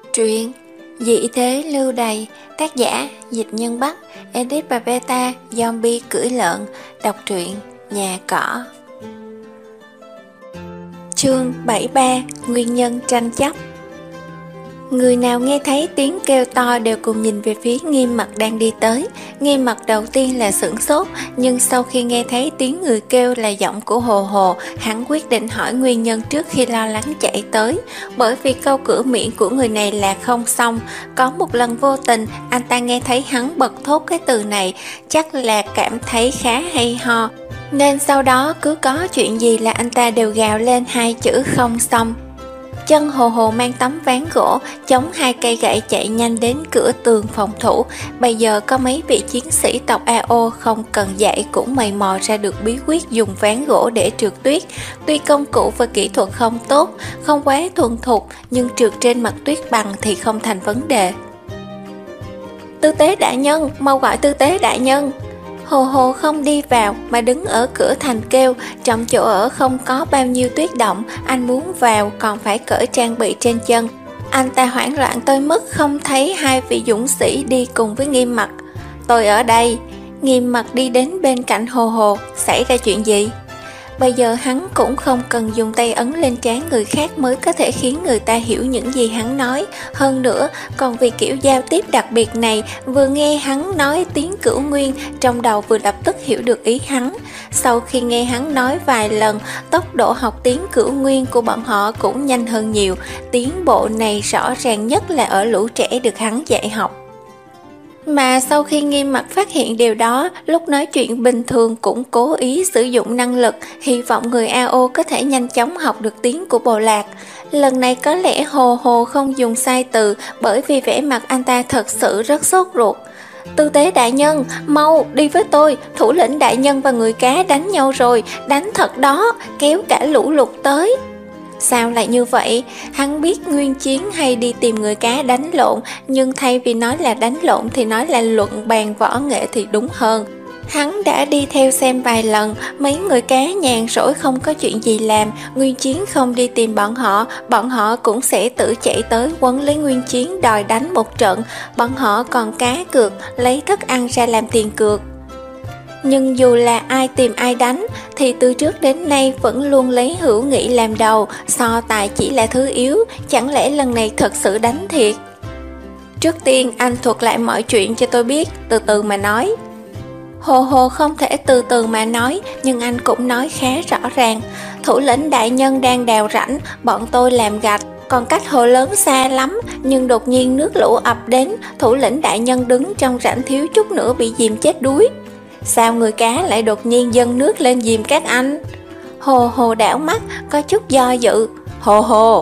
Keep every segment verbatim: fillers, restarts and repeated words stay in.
Truyện Dị thế lưu đày, tác giả Dịch Nhân Bắc, edit và beta Zombie cưỡi lợn. Đọc truyện Nhà Cỏ. Chương bảy mươi ba. Nguyên nhân tranh chấp. Người nào nghe thấy tiếng kêu to đều cùng nhìn về phía Nghiêm Mặc đang đi tới. Nghiêm Mặc đầu tiên là sửng sốt, nhưng sau khi nghe thấy tiếng người kêu là giọng của Hồ Hồ, hắn quyết định hỏi nguyên nhân trước khi lo lắng chạy tới. Bởi vì câu cửa miệng của người này là không xong. Có một lần vô tình, anh ta nghe thấy hắn bật thốt cái từ này, chắc là cảm thấy khá hay ho, nên sau đó cứ có chuyện gì là anh ta đều gào lên hai chữ không xong. Chân Hồ Hồ mang tấm ván gỗ, chống hai cây gậy chạy nhanh đến cửa tường phòng thủ. Bây giờ có mấy vị chiến sĩ tộc a o không cần dạy cũng mày mò ra được bí quyết dùng ván gỗ để trượt tuyết. Tuy công cụ và kỹ thuật không tốt, không quá thuần thục, nhưng trượt trên mặt tuyết bằng thì không thành vấn đề. Tư tế đại nhân, mau gọi tư tế đại nhân. Hồ Hồ không đi vào mà đứng ở cửa thành kêu, trong chỗ ở không có bao nhiêu tuyết động, anh muốn vào còn phải cởi trang bị trên chân. Anh ta hoảng loạn tới mức không thấy hai vị dũng sĩ đi cùng với Nghiêm Mặc. Tôi ở đây. Nghiêm Mặc đi đến bên cạnh Hồ Hồ. Xảy ra chuyện gì? Bây giờ hắn cũng không cần dùng tay ấn lên trán người khác mới có thể khiến người ta hiểu những gì hắn nói. Hơn nữa, còn vì kiểu giao tiếp đặc biệt này, vừa nghe hắn nói tiếng Cửu Nguyên, trong đầu vừa lập tức hiểu được ý hắn. Sau khi nghe hắn nói vài lần, tốc độ học tiếng Cửu Nguyên của bọn họ cũng nhanh hơn nhiều. Tiến bộ này rõ ràng nhất là ở lũ trẻ được hắn dạy học. Mà sau khi Nghiêm Mặc phát hiện điều đó, lúc nói chuyện bình thường cũng cố ý sử dụng năng lực, hy vọng người a o có thể nhanh chóng học được tiếng của bộ lạc. Lần này có lẽ Hồ Hồ không dùng sai từ, bởi vì vẻ mặt anh ta thật sự rất sốt ruột. Tư tế đại nhân, mau đi với tôi, thủ lĩnh đại nhân và người cá đánh nhau rồi, đánh thật đó, kéo cả lũ lụt tới. Sao lại như vậy? Hắn biết Nguyên Chiến hay đi tìm người cá đánh lộn, nhưng thay vì nói là đánh lộn thì nói là luận bàn võ nghệ thì đúng hơn. Hắn đã đi theo xem vài lần, mấy người cá nhàn rỗi không có chuyện gì làm, Nguyên Chiến không đi tìm bọn họ, bọn họ cũng sẽ tự chạy tới quấn lấy Nguyên Chiến đòi đánh một trận, bọn họ còn cá cược, lấy thức ăn ra làm tiền cược. Nhưng dù là ai tìm ai đánh thì từ trước đến nay vẫn luôn lấy hữu nghị làm đầu, so tài chỉ là thứ yếu, chẳng lẽ lần này thật sự đánh thiệt? Trước tiên anh thuật lại mọi chuyện cho tôi biết, từ từ mà nói. Hồ Hồ không thể từ từ mà nói, nhưng anh cũng nói khá rõ ràng. Thủ lĩnh đại nhân đang đào rãnh, bọn tôi làm gạch, còn cách hồ lớn xa lắm, nhưng đột nhiên nước lũ ập đến, thủ lĩnh đại nhân đứng trong rãnh thiếu chút nữa bị dìm chết đuối. Sao người cá lại đột nhiên dâng nước lên dìm các anh? Hồ Hồ đảo mắt, có chút do dự. Hồ Hồ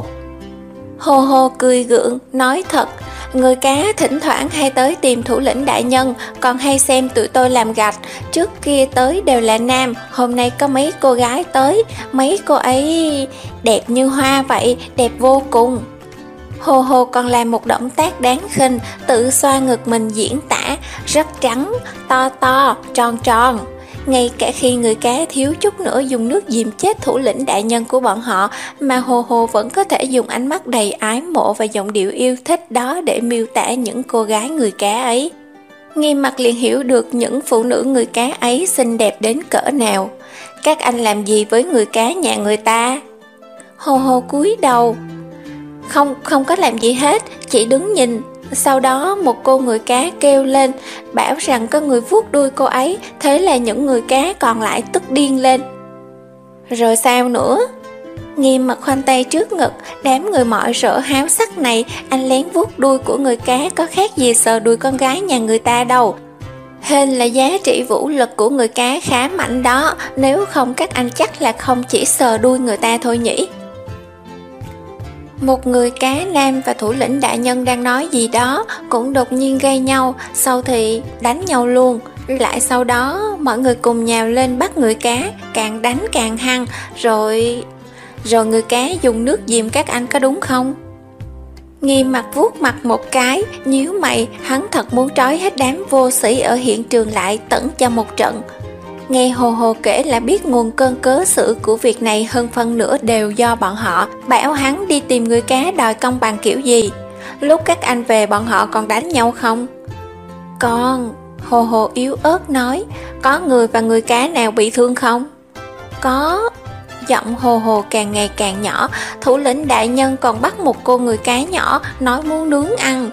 Hồ Hồ cười gượng, nói thật, người cá thỉnh thoảng hay tới tìm thủ lĩnh đại nhân, còn hay xem tụi tôi làm gạch. Trước kia tới đều là nam, hôm nay có mấy cô gái tới, mấy cô ấy đẹp như hoa vậy, đẹp vô cùng. Hồ Hồ còn làm một động tác đáng khinh, tự xoa ngực mình diễn tả, rất trắng, to to, tròn tròn. Ngay cả khi người cá thiếu chút nữa dùng nước dìm chết thủ lĩnh đại nhân của bọn họ, mà Hồ Hồ vẫn có thể dùng ánh mắt đầy ái mộ và giọng điệu yêu thích đó để miêu tả những cô gái người cá ấy. Nghiêm Mặc liền hiểu được những phụ nữ người cá ấy xinh đẹp đến cỡ nào. Các anh làm gì với người cá nhà người ta? Hồ Hồ cúi đầu. Không, không có làm gì hết, chỉ đứng nhìn. Sau đó một cô người cá kêu lên, bảo rằng có người vuốt đuôi cô ấy, thế là những người cá còn lại tức điên lên. Rồi sao nữa? Nghiêm Mặc khoanh tay trước ngực, đám người mọi rỡ háo sắc này, anh lén vuốt đuôi của người cá có khác gì sờ đuôi con gái nhà người ta đâu. Hên là giá trị vũ lực của người cá khá mạnh đó, nếu không các anh chắc là không chỉ sờ đuôi người ta thôi nhỉ. Một người cá nam và thủ lĩnh đại nhân đang nói gì đó, cũng đột nhiên gây nhau, sau thì đánh nhau luôn. Lại sau đó mọi người cùng nhào lên bắt người cá, càng đánh càng hăng, rồi... Rồi người cá dùng nước dìm các anh có đúng không? Nghiêm Mặc vuốt mặt một cái, nhíu mày, hắn thật muốn trói hết đám vô sĩ ở hiện trường lại tẩn cho một trận. Nghe Hồ Hồ kể là biết nguồn cơn cớ sự của việc này hơn phân nửa đều do bọn họ, bảo hắn đi tìm người cá đòi công bằng kiểu gì. Lúc các anh về bọn họ còn đánh nhau không? Con, Hồ Hồ yếu ớt nói. Có người và người cá nào bị thương không? Có. Giọng Hồ Hồ càng ngày càng nhỏ. Thủ lĩnh đại nhân còn bắt một cô người cá nhỏ, nói muốn nướng ăn.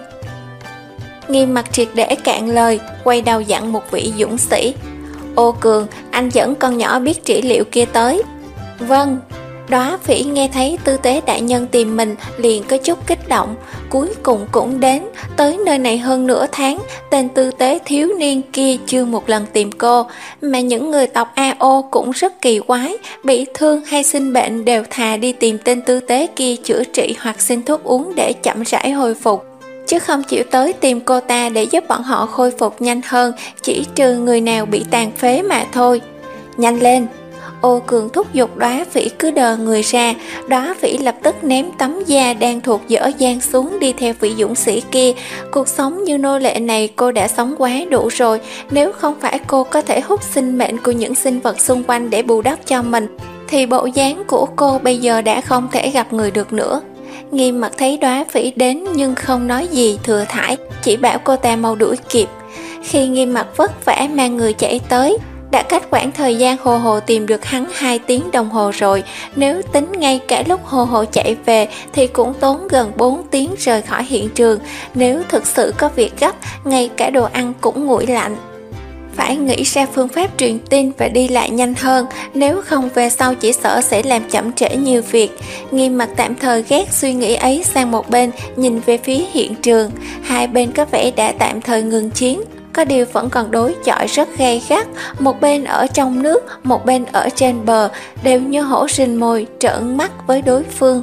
Nghiêm Mặt triệt để cạn lời, quay đầu dặn một vị dũng sĩ. Ô Cường, anh dẫn con nhỏ biết trị liệu kia tới. Vâng. Đóa Phỉ nghe thấy tư tế đại nhân tìm mình liền có chút kích động. Cuối cùng cũng đến. Tới nơi này hơn nửa tháng, tên tư tế thiếu niên kia chưa một lần tìm cô. Mà những người tộc a ô cũng rất kỳ quái, bị thương hay sinh bệnh đều thà đi tìm tên tư tế kia chữa trị hoặc xin thuốc uống để chậm rãi hồi phục, chứ không chịu tới tìm cô ta để giúp bọn họ khôi phục nhanh hơn, chỉ trừ người nào bị tàn phế mà thôi. Nhanh lên! Ô Cường thúc giục Đóa Phỉ cứ đờ người ra. Đóa Phỉ lập tức ném tấm da đang thuộc dở dang xuống, đi theo vị dũng sĩ kia. Cuộc sống như nô lệ này cô đã sống quá đủ rồi. Nếu không phải cô có thể hút sinh mệnh của những sinh vật xung quanh để bù đắp cho mình, thì bộ dáng của cô bây giờ đã không thể gặp người được nữa. Nghiêm Mặt thấy Đóa Phỉ đến nhưng không nói gì thừa thãi, chỉ bảo cô ta mau đuổi kịp. Khi Nghiêm Mặt vất vả mang người chạy tới, đã cách khoảng thời gian Hồ Hồ tìm được hắn hai tiếng đồng hồ rồi. Nếu tính ngay cả lúc Hồ Hồ chạy về thì cũng tốn gần bốn tiếng rời khỏi hiện trường. Nếu thực sự có việc gấp, ngay cả đồ ăn cũng nguội lạnh. Phải nghĩ ra phương pháp truyền tin và đi lại nhanh hơn, nếu không về sau chỉ sợ sẽ làm chậm trễ nhiều việc. Nghiêm Mặt tạm thời ghét suy nghĩ ấy sang một bên, nhìn về phía hiện trường. Hai bên có vẻ đã tạm thời ngừng chiến, có điều vẫn còn đối chọi rất gay gắt. Một bên ở trong nước, một bên ở trên bờ, đều như hổ rình mồi, trợn mắt với đối phương.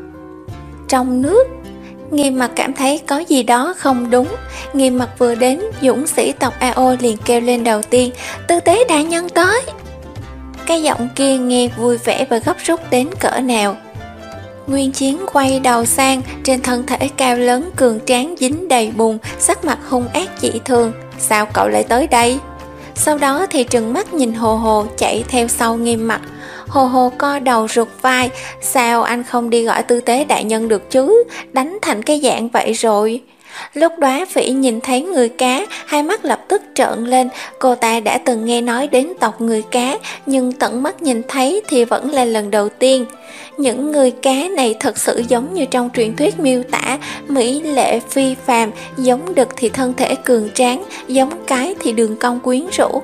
Trong nước, Nghiêm Mặt cảm thấy có gì đó không đúng. Nghiêm Mặt vừa đến, dũng sĩ tộc a ô liền kêu lên đầu tiên: Tư tế đại nhân tới! Cái giọng kia nghe vui vẻ và gấp rút đến cỡ nào. Nguyên Chiến quay đầu sang, trên thân thể cao lớn cường tráng dính đầy bùn, sắc mặt hung ác dị thường. Sao cậu lại tới đây? Sau đó thì trừng mắt nhìn Hồ Hồ chạy theo sau Nghiêm Mặt. Hồ Hồ co đầu rụt vai. Sao anh không đi gọi tư tế đại nhân được chứ? Đánh thành cái dạng vậy rồi. Lúc Đóa Phỉ nhìn thấy người cá, hai mắt lập tức trợn lên. Cô ta đã từng nghe nói đến tộc người cá, nhưng tận mắt nhìn thấy thì vẫn là lần đầu tiên. Những người cá này thật sự giống như trong truyền thuyết miêu tả, mỹ lệ phi phàm, giống đực thì thân thể cường tráng, giống cái thì đường cong quyến rũ.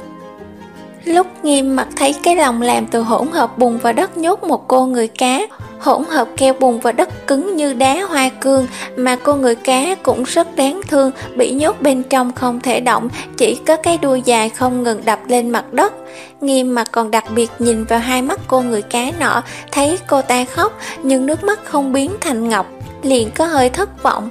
Lúc Nghiêm Mặt thấy cái lồng làm từ hỗn hợp bùn và đất nhốt một cô người cá, hỗn hợp keo bùn và đất cứng như đá hoa cương, mà cô người cá cũng rất đáng thương, bị nhốt bên trong không thể động, chỉ có cái đuôi dài không ngừng đập lên mặt đất. Nghiêm Mặt còn đặc biệt nhìn vào hai mắt cô người cá nọ, thấy cô ta khóc nhưng nước mắt không biến thành ngọc, liền có hơi thất vọng.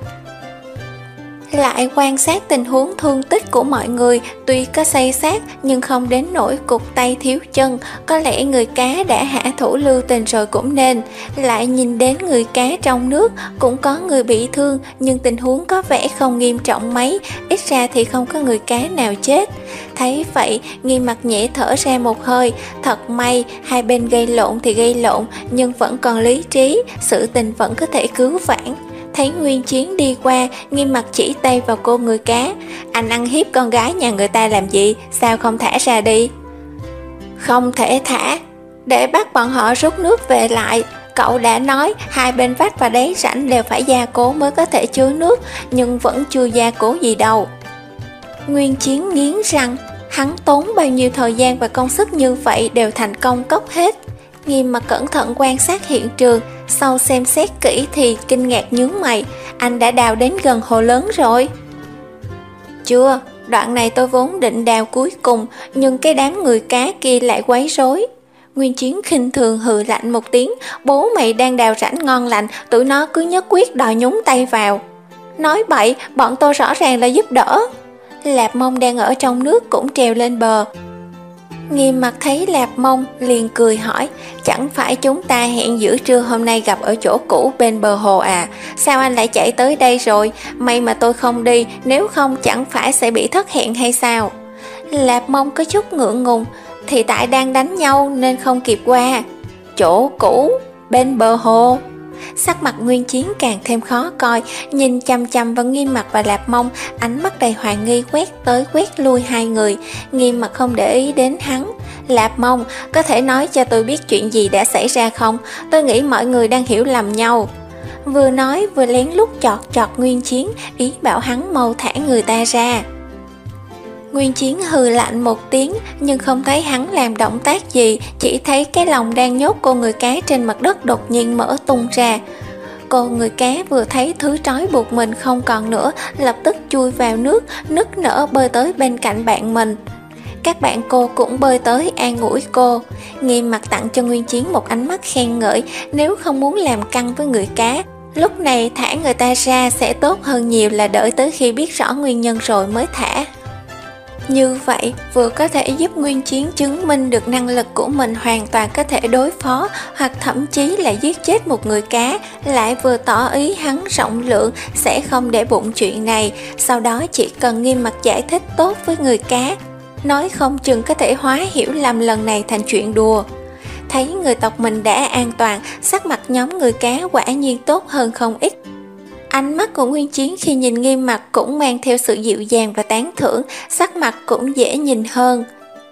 Lại quan sát tình huống thương tích của mọi người, tuy có say sát nhưng không đến nỗi cụt tay thiếu chân, có lẽ người cá đã hạ thủ lưu tình rồi cũng nên. Lại nhìn đến người cá trong nước, cũng có người bị thương nhưng tình huống có vẻ không nghiêm trọng mấy, ít ra thì không có người cá nào chết. Thấy vậy, Nghiêm Mặt nhẹ thở ra một hơi, thật may hai bên gây lộn thì gây lộn nhưng vẫn còn lý trí, sự tình vẫn có thể cứu vãn. Thấy Nguyên Chiến đi qua, Nghiêm Mặt chỉ tay vào cô người cá: Anh ăn hiếp con gái nhà người ta làm gì, sao không thả ra đi? Không thể thả, để bắt bọn họ rút nước về lại. Cậu đã nói hai bên vách và đáy rãnh đều phải gia cố mới có thể chứa nước, nhưng vẫn chưa gia cố gì đâu. Nguyên Chiến nghiến răng, hắn tốn bao nhiêu thời gian và công sức như vậy đều thành công cốc hết. Nghiêm Mặt cẩn thận quan sát hiện trường, sau xem xét kỹ thì kinh ngạc nhướng mày: Anh đã đào đến gần hồ lớn rồi? Chưa, đoạn này tôi vốn định đào cuối cùng, nhưng cái đám người cá kia lại quấy rối. Nguyên Chiến khinh thường hừ lạnh một tiếng: Bố mày đang đào rãnh ngon lành, tụi nó cứ nhất quyết đòi nhúng tay vào. Nói bậy, bọn tôi rõ ràng là giúp đỡ. Lạp Mông đang ở trong nước cũng trèo lên bờ. Nghiêm Mặt thấy Lạp Mông liền cười hỏi: Chẳng phải chúng ta hẹn giữa trưa hôm nay gặp ở chỗ cũ bên bờ hồ à? Sao anh lại chạy tới đây rồi? May mà tôi không đi, nếu không chẳng phải sẽ bị thất hẹn hay sao? Lạp Mông có chút ngượng ngùng: Thì tại đang đánh nhau nên không kịp qua. Chỗ cũ bên bờ hồ? Sắc mặt Nguyên Chiến càng thêm khó coi, nhìn chằm chằm vào Nghiêm Mặc và Lạp Mông, ánh mắt đầy hoài nghi quét tới quét lui hai người. Nghiêm Mặc không để ý đến hắn. Lạp Mông, có thể nói cho tôi biết chuyện gì đã xảy ra không? Tôi nghĩ mọi người đang hiểu lầm nhau. Vừa nói vừa lén lút chọt chọt Nguyên Chiến, ý bảo hắn mau thả người ta ra. Nguyên Chiến hừ lạnh một tiếng, nhưng không thấy hắn làm động tác gì, chỉ thấy cái lồng đang nhốt cô người cá trên mặt đất đột nhiên mở tung ra. Cô người cá vừa thấy thứ trói buộc mình không còn nữa, lập tức chui vào nước, nức nở bơi tới bên cạnh bạn mình. Các bạn cô cũng bơi tới an ủi cô. Nghiêm Mặc tặng cho Nguyên Chiến một ánh mắt khen ngợi, nếu không muốn làm căng với người cá, lúc này thả người ta ra sẽ tốt hơn nhiều là đợi tới khi biết rõ nguyên nhân rồi mới thả. Như vậy vừa có thể giúp Nguyên Chiến chứng minh được năng lực của mình hoàn toàn có thể đối phó hoặc thậm chí là giết chết một người cá, lại vừa tỏ ý hắn rộng lượng sẽ không để bụng chuyện này, sau đó chỉ cần Nghiêm Mặc giải thích tốt với người cá, nói không chừng có thể hóa hiểu lầm lần này thành chuyện đùa. Thấy người tộc mình đã an toàn, sắc mặt nhóm người cá quả nhiên tốt hơn không ít. Ánh mắt của Nguyên Chiến khi nhìn Nghiêm Mặc cũng mang theo sự dịu dàng và tán thưởng, sắc mặt cũng dễ nhìn hơn.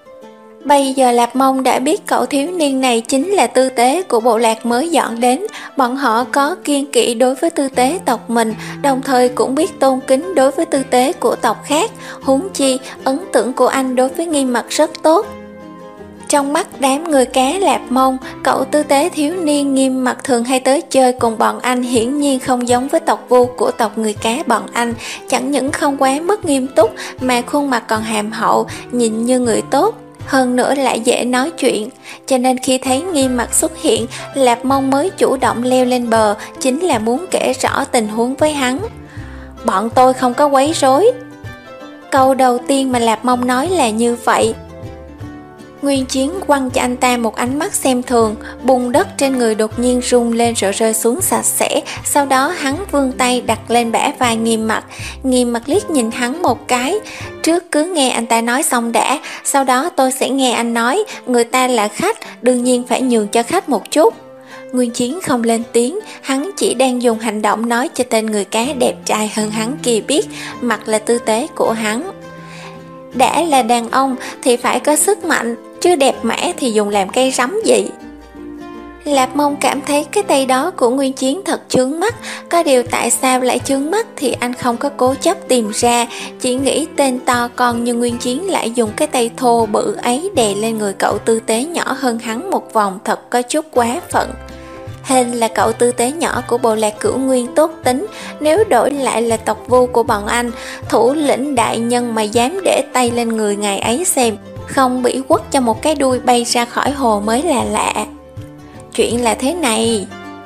Bây giờ Lạp Mông đã biết cậu thiếu niên này chính là tư tế của bộ lạc mới dọn đến, bọn họ có kiêng kỵ đối với tư tế tộc mình, đồng thời cũng biết tôn kính đối với tư tế của tộc khác, huống chi ấn tượng của anh đối với Nghiêm Mặc rất tốt. Trong mắt đám người cá Lạp Mông, cậu tư tế thiếu niên Nghiêm Mặc thường hay tới chơi cùng bọn anh hiển nhiên không giống với tộc Vu của tộc người cá bọn anh, chẳng những không quá mức nghiêm túc mà khuôn mặt còn hàm hậu, nhìn như người tốt, hơn nữa lại dễ nói chuyện. Cho nên khi thấy Nghiêm Mặc xuất hiện, Lạp Mông mới chủ động leo lên bờ, chính là muốn kể rõ tình huống với hắn. Bọn tôi không có quấy rối. Câu đầu tiên mà Lạp Mông nói là như vậy. Nguyên Chiến quăng cho anh ta một ánh mắt xem thường, bùn đất trên người đột nhiên rung lên rồi rơi xuống sạch sẽ, sau đó hắn vươn tay đặt lên bả vai Nghiêm Mặc. Nghiêm Mặc liếc nhìn hắn một cái, trước cứ nghe anh ta nói xong đã, sau đó tôi sẽ nghe anh nói, người ta là khách, đương nhiên phải nhường cho khách một chút. Nguyên Chiến không lên tiếng, hắn chỉ đang dùng hành động nói cho tên người cá đẹp trai hơn hắn kia biết, mặt là tư tế của hắn. Đã là đàn ông thì phải có sức mạnh, chứ đẹp mẽ thì dùng làm cây rắm gì. Lạp Mông cảm thấy cái tay đó của Nguyên Chiến thật chướng mắt, có điều tại sao lại chướng mắt thì anh không có cố chấp tìm ra, chỉ nghĩ tên to con như Nguyên Chiến lại dùng cái tay thô bự ấy đè lên người cậu tư tế nhỏ hơn hắn một vòng, thật có chút quá phận. Hên là cậu tư tế nhỏ của bộ lạc Cửu Nguyên tốt tính, nếu đổi lại là tộc Vu của bọn anh, thủ lĩnh đại nhân mà dám để tay lên người ngày ấy xem, không bị quất cho một cái đuôi bay ra khỏi hồ mới là lạ. Chuyện là thế này.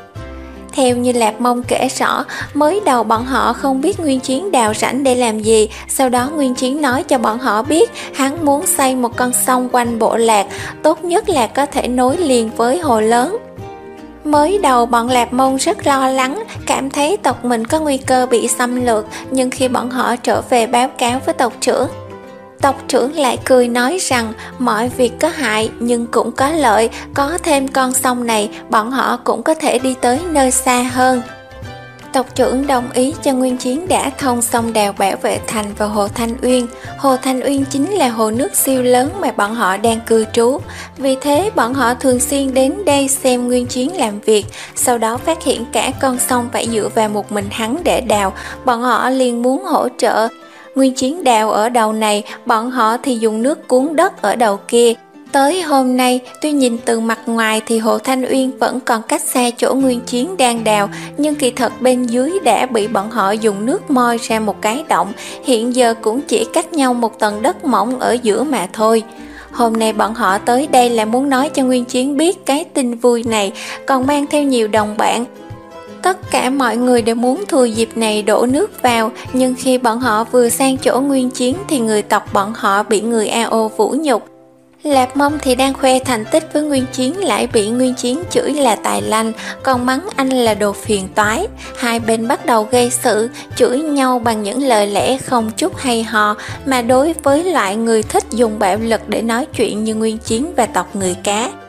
Theo như Lạp Mông kể rõ, mới đầu bọn họ không biết Nguyên Chiến đào rãnh để làm gì, sau đó Nguyên Chiến nói cho bọn họ biết hắn muốn xây một con sông quanh bộ lạc, tốt nhất là có thể nối liền với hồ lớn. Mới đầu bọn Lạp Mông rất lo lắng, cảm thấy tộc mình có nguy cơ bị xâm lược, nhưng khi bọn họ trở về báo cáo với tộc trưởng, tộc trưởng lại cười nói rằng mọi việc có hại nhưng cũng có lợi, có thêm con sông này bọn họ cũng có thể đi tới nơi xa hơn. Tộc trưởng đồng ý cho Nguyên Chiến đã thông sông đào bảo vệ thành và hồ Thanh Uyên. Hồ Thanh Uyên chính là hồ nước siêu lớn mà bọn họ đang cư trú. Vì thế bọn họ thường xuyên đến đây xem Nguyên Chiến làm việc. Sau đó phát hiện cả con sông phải dựa vào một mình hắn để đào, bọn họ liền muốn hỗ trợ. Nguyên Chiến đào ở đầu này, bọn họ thì dùng nước cuốn đất ở đầu kia. Tới hôm nay, tuy nhìn từ mặt ngoài thì hồ Thanh Uyên vẫn còn cách xa chỗ Nguyên Chiến đang đào, nhưng kỳ thật bên dưới đã bị bọn họ dùng nước moi ra một cái động, hiện giờ cũng chỉ cách nhau một tầng đất mỏng ở giữa mà thôi. Hôm nay bọn họ tới đây là muốn nói cho Nguyên Chiến biết cái tin vui này, còn mang theo nhiều đồng bạn. Tất cả mọi người đều muốn thừa dịp này đổ nước vào, nhưng khi bọn họ vừa sang chỗ Nguyên Chiến thì người tộc bọn họ bị người a o vũ nhục. Lạp Mông thì đang khoe thành tích với Nguyên Chiến lại bị Nguyên Chiến chửi là tài lanh, còn mắng anh là đồ phiền toái. Hai bên bắt đầu gây sự, chửi nhau bằng những lời lẽ không chút hay ho, mà đối với loại người thích dùng bạo lực để nói chuyện như Nguyên Chiến và tộc người cá,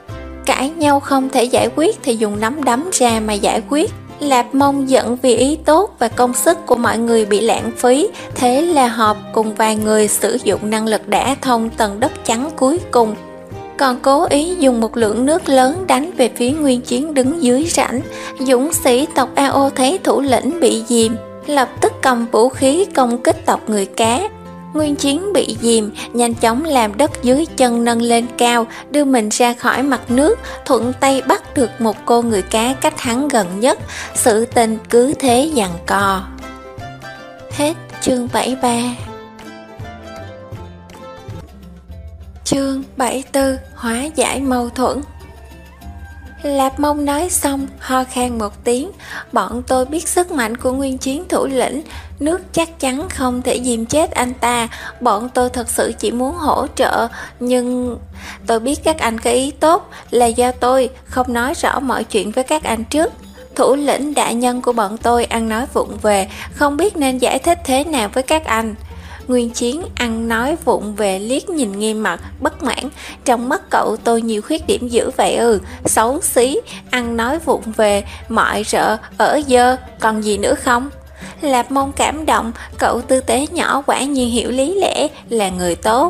Cãi nhau không thể giải quyết thì dùng nắm đấm ra mà giải quyết. Lạp Mông giận vì ý tốt và công sức của mọi người bị lãng phí, thế là họp cùng vài người sử dụng năng lực đả thông tầng đất trắng cuối cùng, còn cố ý dùng một lượng nước lớn đánh về phía Nguyên Chiến đứng dưới rãnh. Dũng sĩ tộc A O thấy thủ lĩnh bị dìm, lập tức cầm vũ khí công kích tộc người cá. Nguyên Chiến bị dìm, nhanh chóng làm đất dưới chân nâng lên cao, đưa mình ra khỏi mặt nước, thuận tay bắt được một cô người cá cách hắn gần nhất. Sự tình cứ thế giằng co. Hết chương bảy mươi ba. Chương bảy mươi tư. Hóa giải mâu thuẫn. Lạp Mông nói xong, ho khan một tiếng. Bọn tôi biết sức mạnh của Nguyên Chiến thủ lĩnh, nước chắc chắn không thể dìm chết anh ta. Bọn tôi thật sự chỉ muốn hỗ trợ, nhưng tôi biết các anh có ý tốt, là do tôi không nói rõ mọi chuyện với các anh trước. Thủ lĩnh đại nhân của bọn tôi ăn nói vụng về, không biết nên giải thích thế nào với các anh. Nguyên Chiến ăn nói vụng về liếc nhìn Nghiêm Mặc, bất mãn. Trong mắt cậu tôi nhiều khuyết điểm dữ vậy ư? Xấu xí, ăn nói vụng về, mọi rợ, ở dơ, còn gì nữa không? Lạp Mông cảm động, cậu tư tế nhỏ quả nhiên hiểu lý lẽ, là người tốt.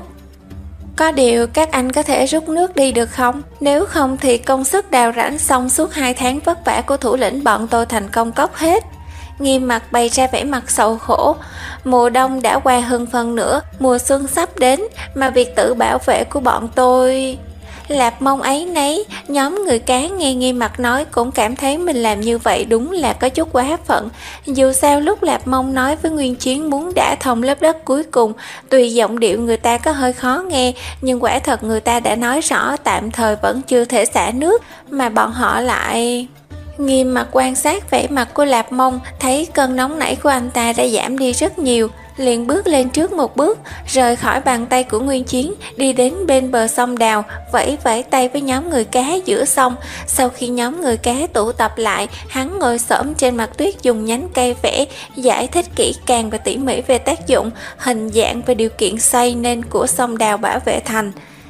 Có điều các anh có thể rút nước đi được không? Nếu không thì công sức đào rãnh xong suốt hai tháng vất vả của thủ lĩnh bọn tôi thành công cốc hết. Nghiêm Mặc bày ra vẻ mặt sầu khổ. Mùa đông đã qua hơn phần nữa, mùa xuân sắp đến, mà việc tự bảo vệ của bọn tôi... Lạp Mông ấy nấy, nhóm người cá nghe Nghiêm Mặc nói cũng cảm thấy mình làm như vậy đúng là có chút quá phận. Dù sao lúc Lạp Mông nói với Nguyên Chiến muốn đả thông lớp đất cuối cùng, tuy giọng điệu người ta có hơi khó nghe, nhưng quả thật người ta đã nói rõ tạm thời vẫn chưa thể xả nước, mà bọn họ lại... Nghiêm Mặc quan sát vẻ mặt của Lạp Mông, thấy cơn nóng nảy của anh ta đã giảm đi rất nhiều, liền bước lên trước một bước, rời khỏi bàn tay của Nguyên Chiến, đi đến bên bờ sông Đào, vẫy vẫy tay với nhóm người cá giữa sông. Sau khi nhóm người cá tụ tập lại, hắn ngồi xổm trên mặt tuyết dùng nhánh cây vẽ, giải thích kỹ càng và tỉ mỉ về tác dụng, hình dạng và điều kiện xây nên của sông Đào bảo vệ thành.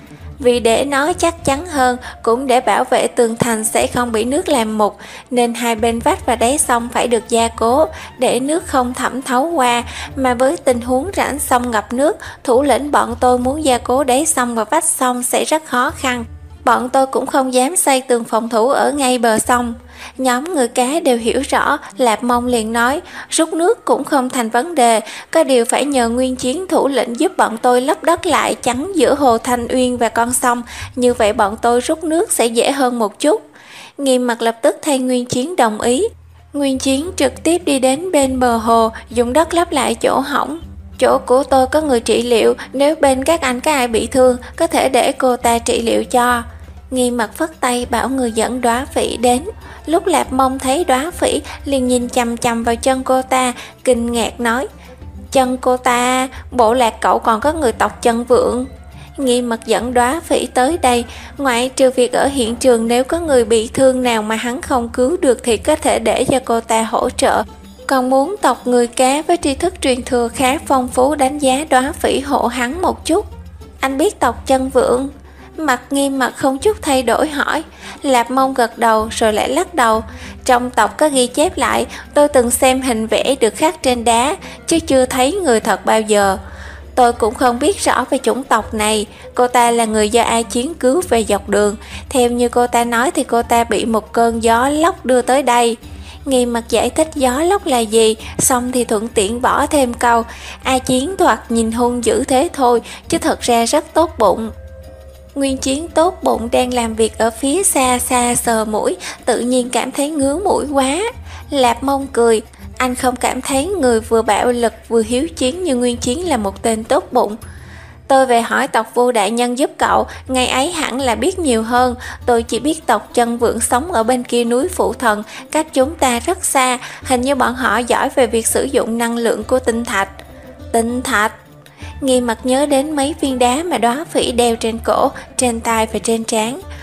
Vì để nó chắc chắn hơn, cũng để bảo vệ tường thành sẽ không bị nước làm mục, nên hai bên vách và đáy sông phải được gia cố, để nước không thẩm thấu qua. Mà với tình huống rãnh sông ngập nước, thủ lĩnh bọn tôi muốn gia cố đáy sông và vách sông sẽ rất khó khăn. Bọn tôi cũng không dám xây tường phòng thủ ở ngay bờ sông. Nhóm người cá đều hiểu rõ, Lạp Mông liền nói, rút nước cũng không thành vấn đề, có điều phải nhờ Nguyên Chiến thủ lĩnh giúp bọn tôi lấp đất lại chắn giữa hồ Thanh Uyên và con sông, như vậy bọn tôi rút nước sẽ dễ hơn một chút. Nghiêm Mặc lập tức thay Nguyên Chiến đồng ý. Nguyên Chiến trực tiếp đi đến bên bờ hồ, dùng đất lấp lại chỗ hỏng. Chỗ của tôi có người trị liệu, nếu bên các anh có ai bị thương, có thể để cô ta trị liệu cho. Nghiêm Mặc phất tay bảo người dẫn Đóa Phỉ đến. Lúc Lạp Mông thấy Đóa Phỉ liền nhìn chằm chằm vào chân cô ta, kinh ngạc nói, chân cô ta, bộ lạc cậu còn có người tộc Chân Vượng. Nghiêm Mặc dẫn Đóa Phỉ tới đây, ngoại trừ việc ở hiện trường nếu có người bị thương nào mà hắn không cứu được thì có thể để cho cô ta hỗ trợ. Còn muốn tộc người cá với tri thức truyền thừa khá phong phú đánh giá Đóa Phỉ hộ hắn một chút. Anh biết tộc Chân Vượng? Mặt Nghiêm Mặc không chút thay đổi hỏi. Lạp Mông gật đầu rồi lại lắc đầu. Trong tộc có ghi chép lại, tôi từng xem hình vẽ được khắc trên đá, chứ chưa thấy người thật bao giờ. Tôi cũng không biết rõ về chủng tộc này. Cô ta là người do A Chiến cứu về dọc đường. Theo như cô ta nói thì cô ta bị một cơn gió lốc đưa tới đây. Nghiêm Mặc giải thích gió lốc là gì, xong thì thuận tiện bỏ thêm câu, A Chiến thoạt nhìn hung dữ thế thôi, chứ thật ra rất tốt bụng. Nguyên Chiến tốt bụng đang làm việc ở phía xa xa sờ mũi, tự nhiên cảm thấy ngứa mũi quá. Lạp Mông cười, anh không cảm thấy người vừa bạo lực vừa hiếu chiến như Nguyên Chiến là một tên tốt bụng. Tôi về hỏi tộc Vu đại nhân giúp cậu, ngày ấy hẳn là biết nhiều hơn. Tôi chỉ biết tộc Chân Vượng sống ở bên kia núi Phụ Thần, cách chúng ta rất xa, hình như bọn họ giỏi về việc sử dụng năng lượng của tinh thạch. Tinh thạch? Nghiêm Mặc nhớ đến mấy viên đá mà Đóa Phỉ đeo trên cổ, trên tai và trên trán.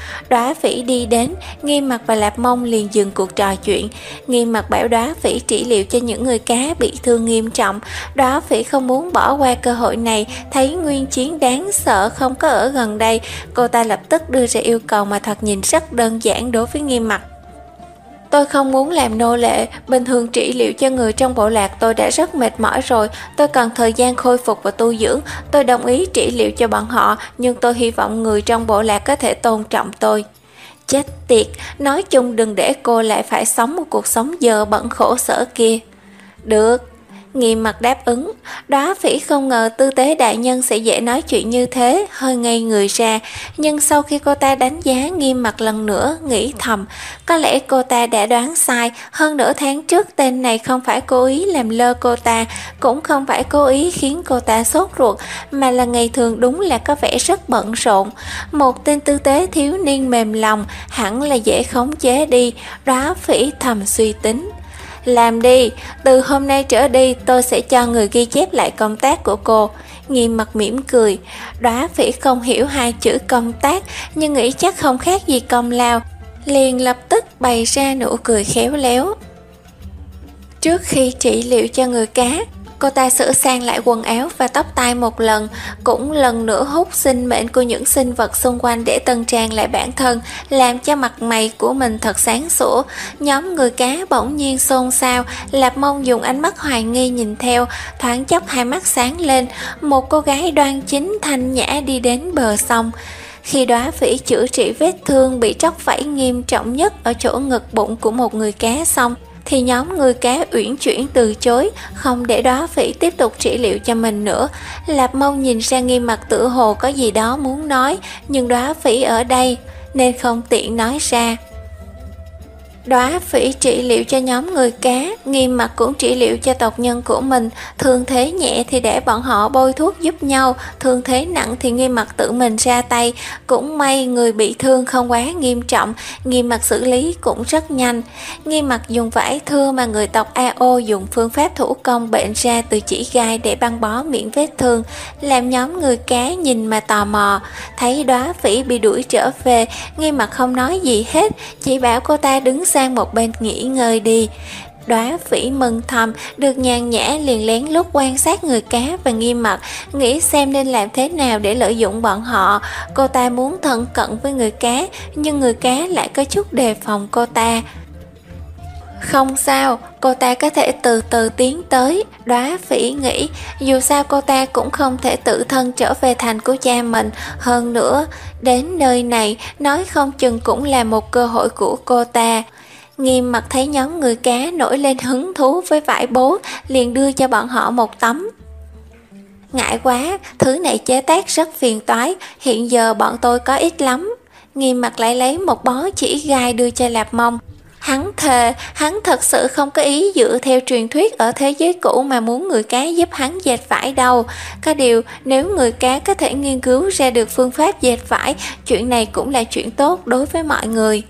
Đóa Phỉ đi đến, Nghiêm Mặc và Lạp Mông liền dừng cuộc trò chuyện. Nghiêm Mặc bảo Đóa Phỉ trị liệu cho những người cá bị thương nghiêm trọng. Đóa Phỉ không muốn bỏ qua cơ hội này, thấy Nguyên Chiến đáng sợ không có ở gần đây, cô ta lập tức đưa ra yêu cầu mà thoạt nhìn rất đơn giản đối với Nghiêm Mặc. Tôi không muốn làm nô lệ, bình thường trị liệu cho người trong bộ lạc tôi đã rất mệt mỏi rồi, tôi cần thời gian khôi phục và tu dưỡng, tôi đồng ý trị liệu cho bọn họ, nhưng tôi hy vọng người trong bộ lạc có thể tôn trọng tôi. Chết tiệt, nói chung đừng để cô lại phải sống một cuộc sống dơ bẩn khổ sở kia. Được. Nghiêm Mặc đáp ứng. Đóa Phỉ không ngờ tư tế đại nhân sẽ dễ nói chuyện như thế, hơi ngây người ra. Nhưng sau khi cô ta đánh giá Nghiêm Mặc lần nữa, nghĩ thầm, có lẽ cô ta đã đoán sai. Hơn nửa tháng trước tên này không phải cố ý làm lơ cô ta, cũng không phải cố ý khiến cô ta sốt ruột, mà là ngày thường đúng là có vẻ rất bận rộn. Một tên tư tế thiếu niên mềm lòng, hẳn là dễ khống chế đi. Đóa Phỉ thầm suy tính. Làm đi, từ hôm nay trở đi tôi sẽ cho người ghi chép lại công tác của cô. Nghiêm Mặc mỉm cười. Đóa Phỉ không hiểu hai chữ công tác, nhưng nghĩ chắc không khác gì công lao, liền lập tức bày ra nụ cười khéo léo. Trước khi trị liệu cho người cá, cô ta sửa sang lại quần áo và tóc tai một lần, cũng lần nữa hút sinh mệnh của những sinh vật xung quanh để tân trang lại bản thân, làm cho mặt mày của mình thật sáng sủa. Nhóm người cá bỗng nhiên xôn xao, Lạp Mông dùng ánh mắt hoài nghi nhìn theo, thoáng chốc hai mắt sáng lên. Một cô gái đoan chính thanh nhã đi đến bờ sông. Khi Đóa Phỉ chữa trị vết thương bị tróc vảy nghiêm trọng nhất ở chỗ ngực bụng của một người cá xong, thì nhóm người cá uyển chuyển từ chối, không để Đóa Phỉ tiếp tục trị liệu cho mình nữa. Lạp Mông nhìn sang Nghiêm Mặc tựa hồ có gì đó muốn nói, nhưng Đóa Phỉ ở đây nên không tiện nói ra. Đóa Phỉ trị liệu cho nhóm người cá, Nghiêm Mặc cũng trị liệu cho tộc nhân của mình. Thương thế nhẹ thì để bọn họ bôi thuốc giúp nhau, thương thế nặng thì Nghiêm Mặc tự mình ra tay. Cũng may người bị thương không quá nghiêm trọng, Nghiêm Mặc xử lý cũng rất nhanh. Nghiêm Mặc dùng vải thưa mà người tộc a o dùng phương pháp thủ công bệnh ra từ chỉ gai để băng bó miệng vết thương, làm nhóm người cá nhìn mà tò mò. Thấy Đóa Phỉ bị đuổi trở về, Nghiêm Mặc không nói gì hết, chỉ bảo cô ta đứng sang một bên nghỉ ngơi đi. Đóa Phỉ mừng thầm, được nhàn nhã liền lén lút quan sát người cá và Nghiêm Mặc, nghĩ xem nên làm thế nào để lợi dụng bọn họ. Cô ta muốn thân cận với người cá, nhưng người cá lại có chút đề phòng cô ta. Không sao, cô ta có thể từ từ tiến tới. Đóa Phỉ nghĩ, dù sao cô ta cũng không thể tự thân trở về thành của cha mình. Hơn nữa, đến nơi này, nói không chừng cũng là một cơ hội của cô ta. Nghiêm Mặc thấy nhóm người cá nổi lên hứng thú với vải bố, liền đưa cho bọn họ một tấm. Ngại quá, thứ này chế tác rất phiền toái, hiện giờ bọn tôi có ít lắm. Nghiêm Mặc lại lấy một bó chỉ gai đưa cho Lạp Mông. Hắn thề, hắn thật sự không có ý dựa theo truyền thuyết ở thế giới cũ mà muốn người cá giúp hắn dệt vải đâu. Có điều, nếu người cá có thể nghiên cứu ra được phương pháp dệt vải, chuyện này cũng là chuyện tốt đối với mọi người.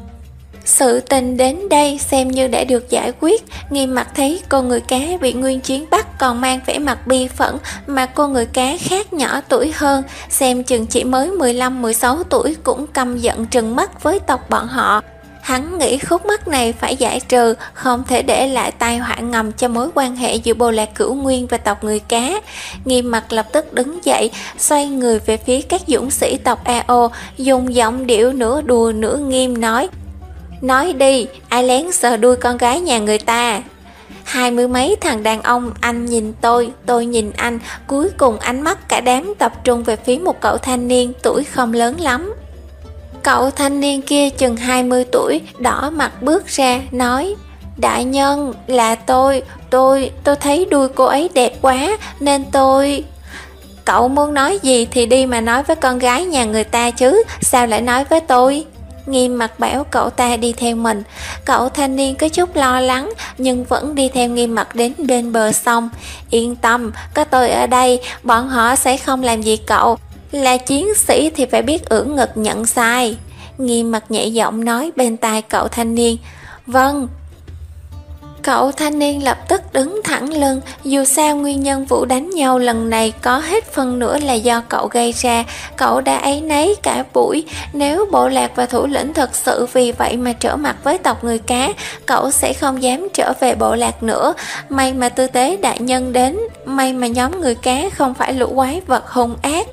Sự tình đến đây xem như đã được giải quyết. Nghiêm Mặc thấy cô người cá bị Nguyên Chiến bắt còn mang vẻ mặt bi phẫn, mà cô người cá khác nhỏ tuổi hơn, xem chừng chỉ mới mười lăm mười sáu tuổi cũng căm giận trừng mắt với tộc bọn họ. Hắn nghĩ khúc mắc này phải giải trừ, không thể để lại tai họa ngầm cho mối quan hệ giữa bộ lạc Cửu Nguyên và tộc người cá. Nghiêm Mặc lập tức đứng dậy, xoay người về phía các dũng sĩ tộc a o, dùng giọng điệu nửa đùa nửa nghiêm nói: Nói đi, ai lén sờ đuôi con gái nhà người ta? Hai mươi mấy thằng đàn ông, anh nhìn tôi, tôi nhìn anh, cuối cùng ánh mắt cả đám tập trung về phía một cậu thanh niên tuổi không lớn lắm. Cậu thanh niên kia chừng hai mươi tuổi, đỏ mặt bước ra, nói: Đại nhân, là tôi, tôi, tôi thấy đuôi cô ấy đẹp quá, nên tôi... Cậu muốn nói gì thì đi mà nói với con gái nhà người ta chứ, sao lại nói với tôi? Nghiêm Mặc bảo cậu ta đi theo mình. Cậu thanh niên có chút lo lắng, nhưng vẫn đi theo Nghiêm Mặc đến bên bờ sông. Yên tâm, có tôi ở đây, bọn họ sẽ không làm gì cậu. Là chiến sĩ thì phải biết ưỡn ngực nhận sai. Nghiêm Mặc nhẹ giọng nói bên tai cậu thanh niên. Vâng. Cậu thanh niên lập tức đứng thẳng lưng, dù sao nguyên nhân vụ đánh nhau lần này có hết phần nữa là do cậu gây ra, cậu đã áy náy cả buổi, nếu bộ lạc và thủ lĩnh thật sự vì vậy mà trở mặt với tộc người cá, cậu sẽ không dám trở về bộ lạc nữa. May mà tư tế đại nhân đến, may mà nhóm người cá không phải lũ quái vật hung ác.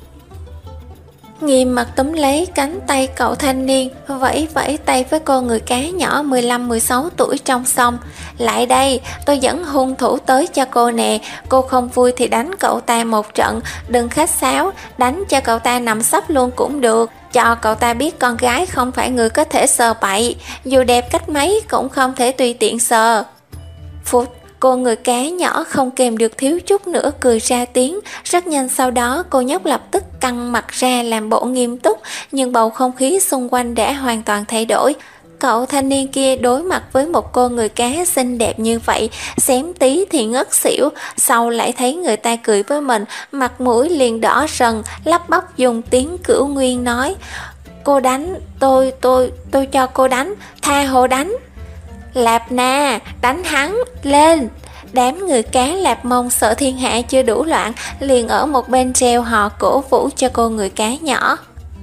Nghiêm mặt túm lấy cánh tay cậu thanh niên, vẫy vẫy tay với cô người cá nhỏ mười lăm mười sáu tuổi trong sông. Lại đây, tôi dẫn hung thủ tới cho cô nè, cô không vui thì đánh cậu ta một trận, đừng khách sáo, đánh cho cậu ta nằm sấp luôn cũng được, cho cậu ta biết con gái không phải người có thể sờ bậy, dù đẹp cách mấy cũng không thể tùy tiện sờ. Phút, cô người cá nhỏ không kèm được thiếu chút nữa cười ra tiếng, rất nhanh sau đó cô nhóc lập tức căng mặt ra làm bộ nghiêm túc, nhưng bầu không khí xung quanh đã hoàn toàn thay đổi. Cậu thanh niên kia đối mặt với một cô người cá xinh đẹp như vậy, xém tí thì ngất xỉu, sau lại thấy người ta cười với mình, mặt mũi liền đỏ rần, lắp bắp dùng tiếng Cửu Nguyên nói: Cô đánh, tôi, tôi, tôi cho cô đánh, tha hồ đánh. Lạp Na, đánh hắn, lên! Đám người cá Lạp Mông sợ thiên hạ chưa đủ loạn, liền ở một bên treo họ cổ vũ cho cô người cá nhỏ.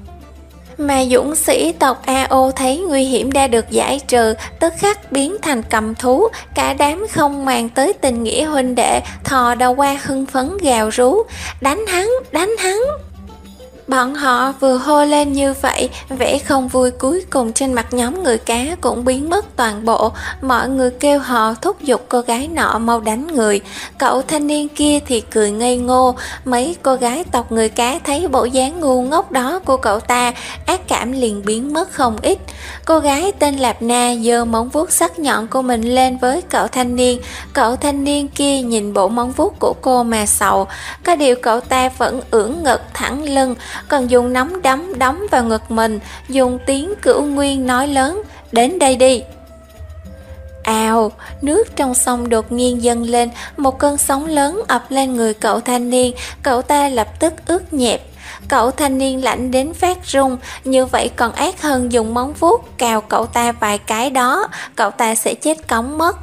Mà dũng sĩ tộc a ô thấy nguy hiểm đã được giải trừ, tức khắc biến thành cầm thú, cả đám không màng tới tình nghĩa huynh đệ, thò đầu qua hưng phấn gào rú: Đánh hắn, đánh hắn! Bọn họ vừa hô lên như vậy, vẻ không vui cuối cùng trên mặt nhóm người cá cũng biến mất toàn bộ. Mọi người kêu họ thúc giục cô gái nọ mau đánh người. Cậu thanh niên kia thì cười ngây ngô. Mấy cô gái tộc người cá thấy bộ dáng ngu ngốc đó của cậu ta, ác cảm liền biến mất không ít. Cô gái tên Lạp Na giơ móng vuốt sắc nhọn của mình lên với cậu thanh niên. Cậu thanh niên kia nhìn bộ móng vuốt của cô mà sầu. Có điều cậu ta vẫn ưỡn ngực thẳng lưng, còn dùng nắm đấm đấm vào ngực mình, dùng tiếng Cửu Nguyên nói lớn: Đến đây đi! Ào, nước trong sông đột nhiên dâng lên, một cơn sóng lớn ập lên người cậu thanh niên, cậu ta lập tức ướt nhẹp. Cậu thanh niên lạnh đến phát run, như vậy còn ác hơn dùng móng vuốt cào cậu ta vài cái đó, cậu ta sẽ chết cóng mất.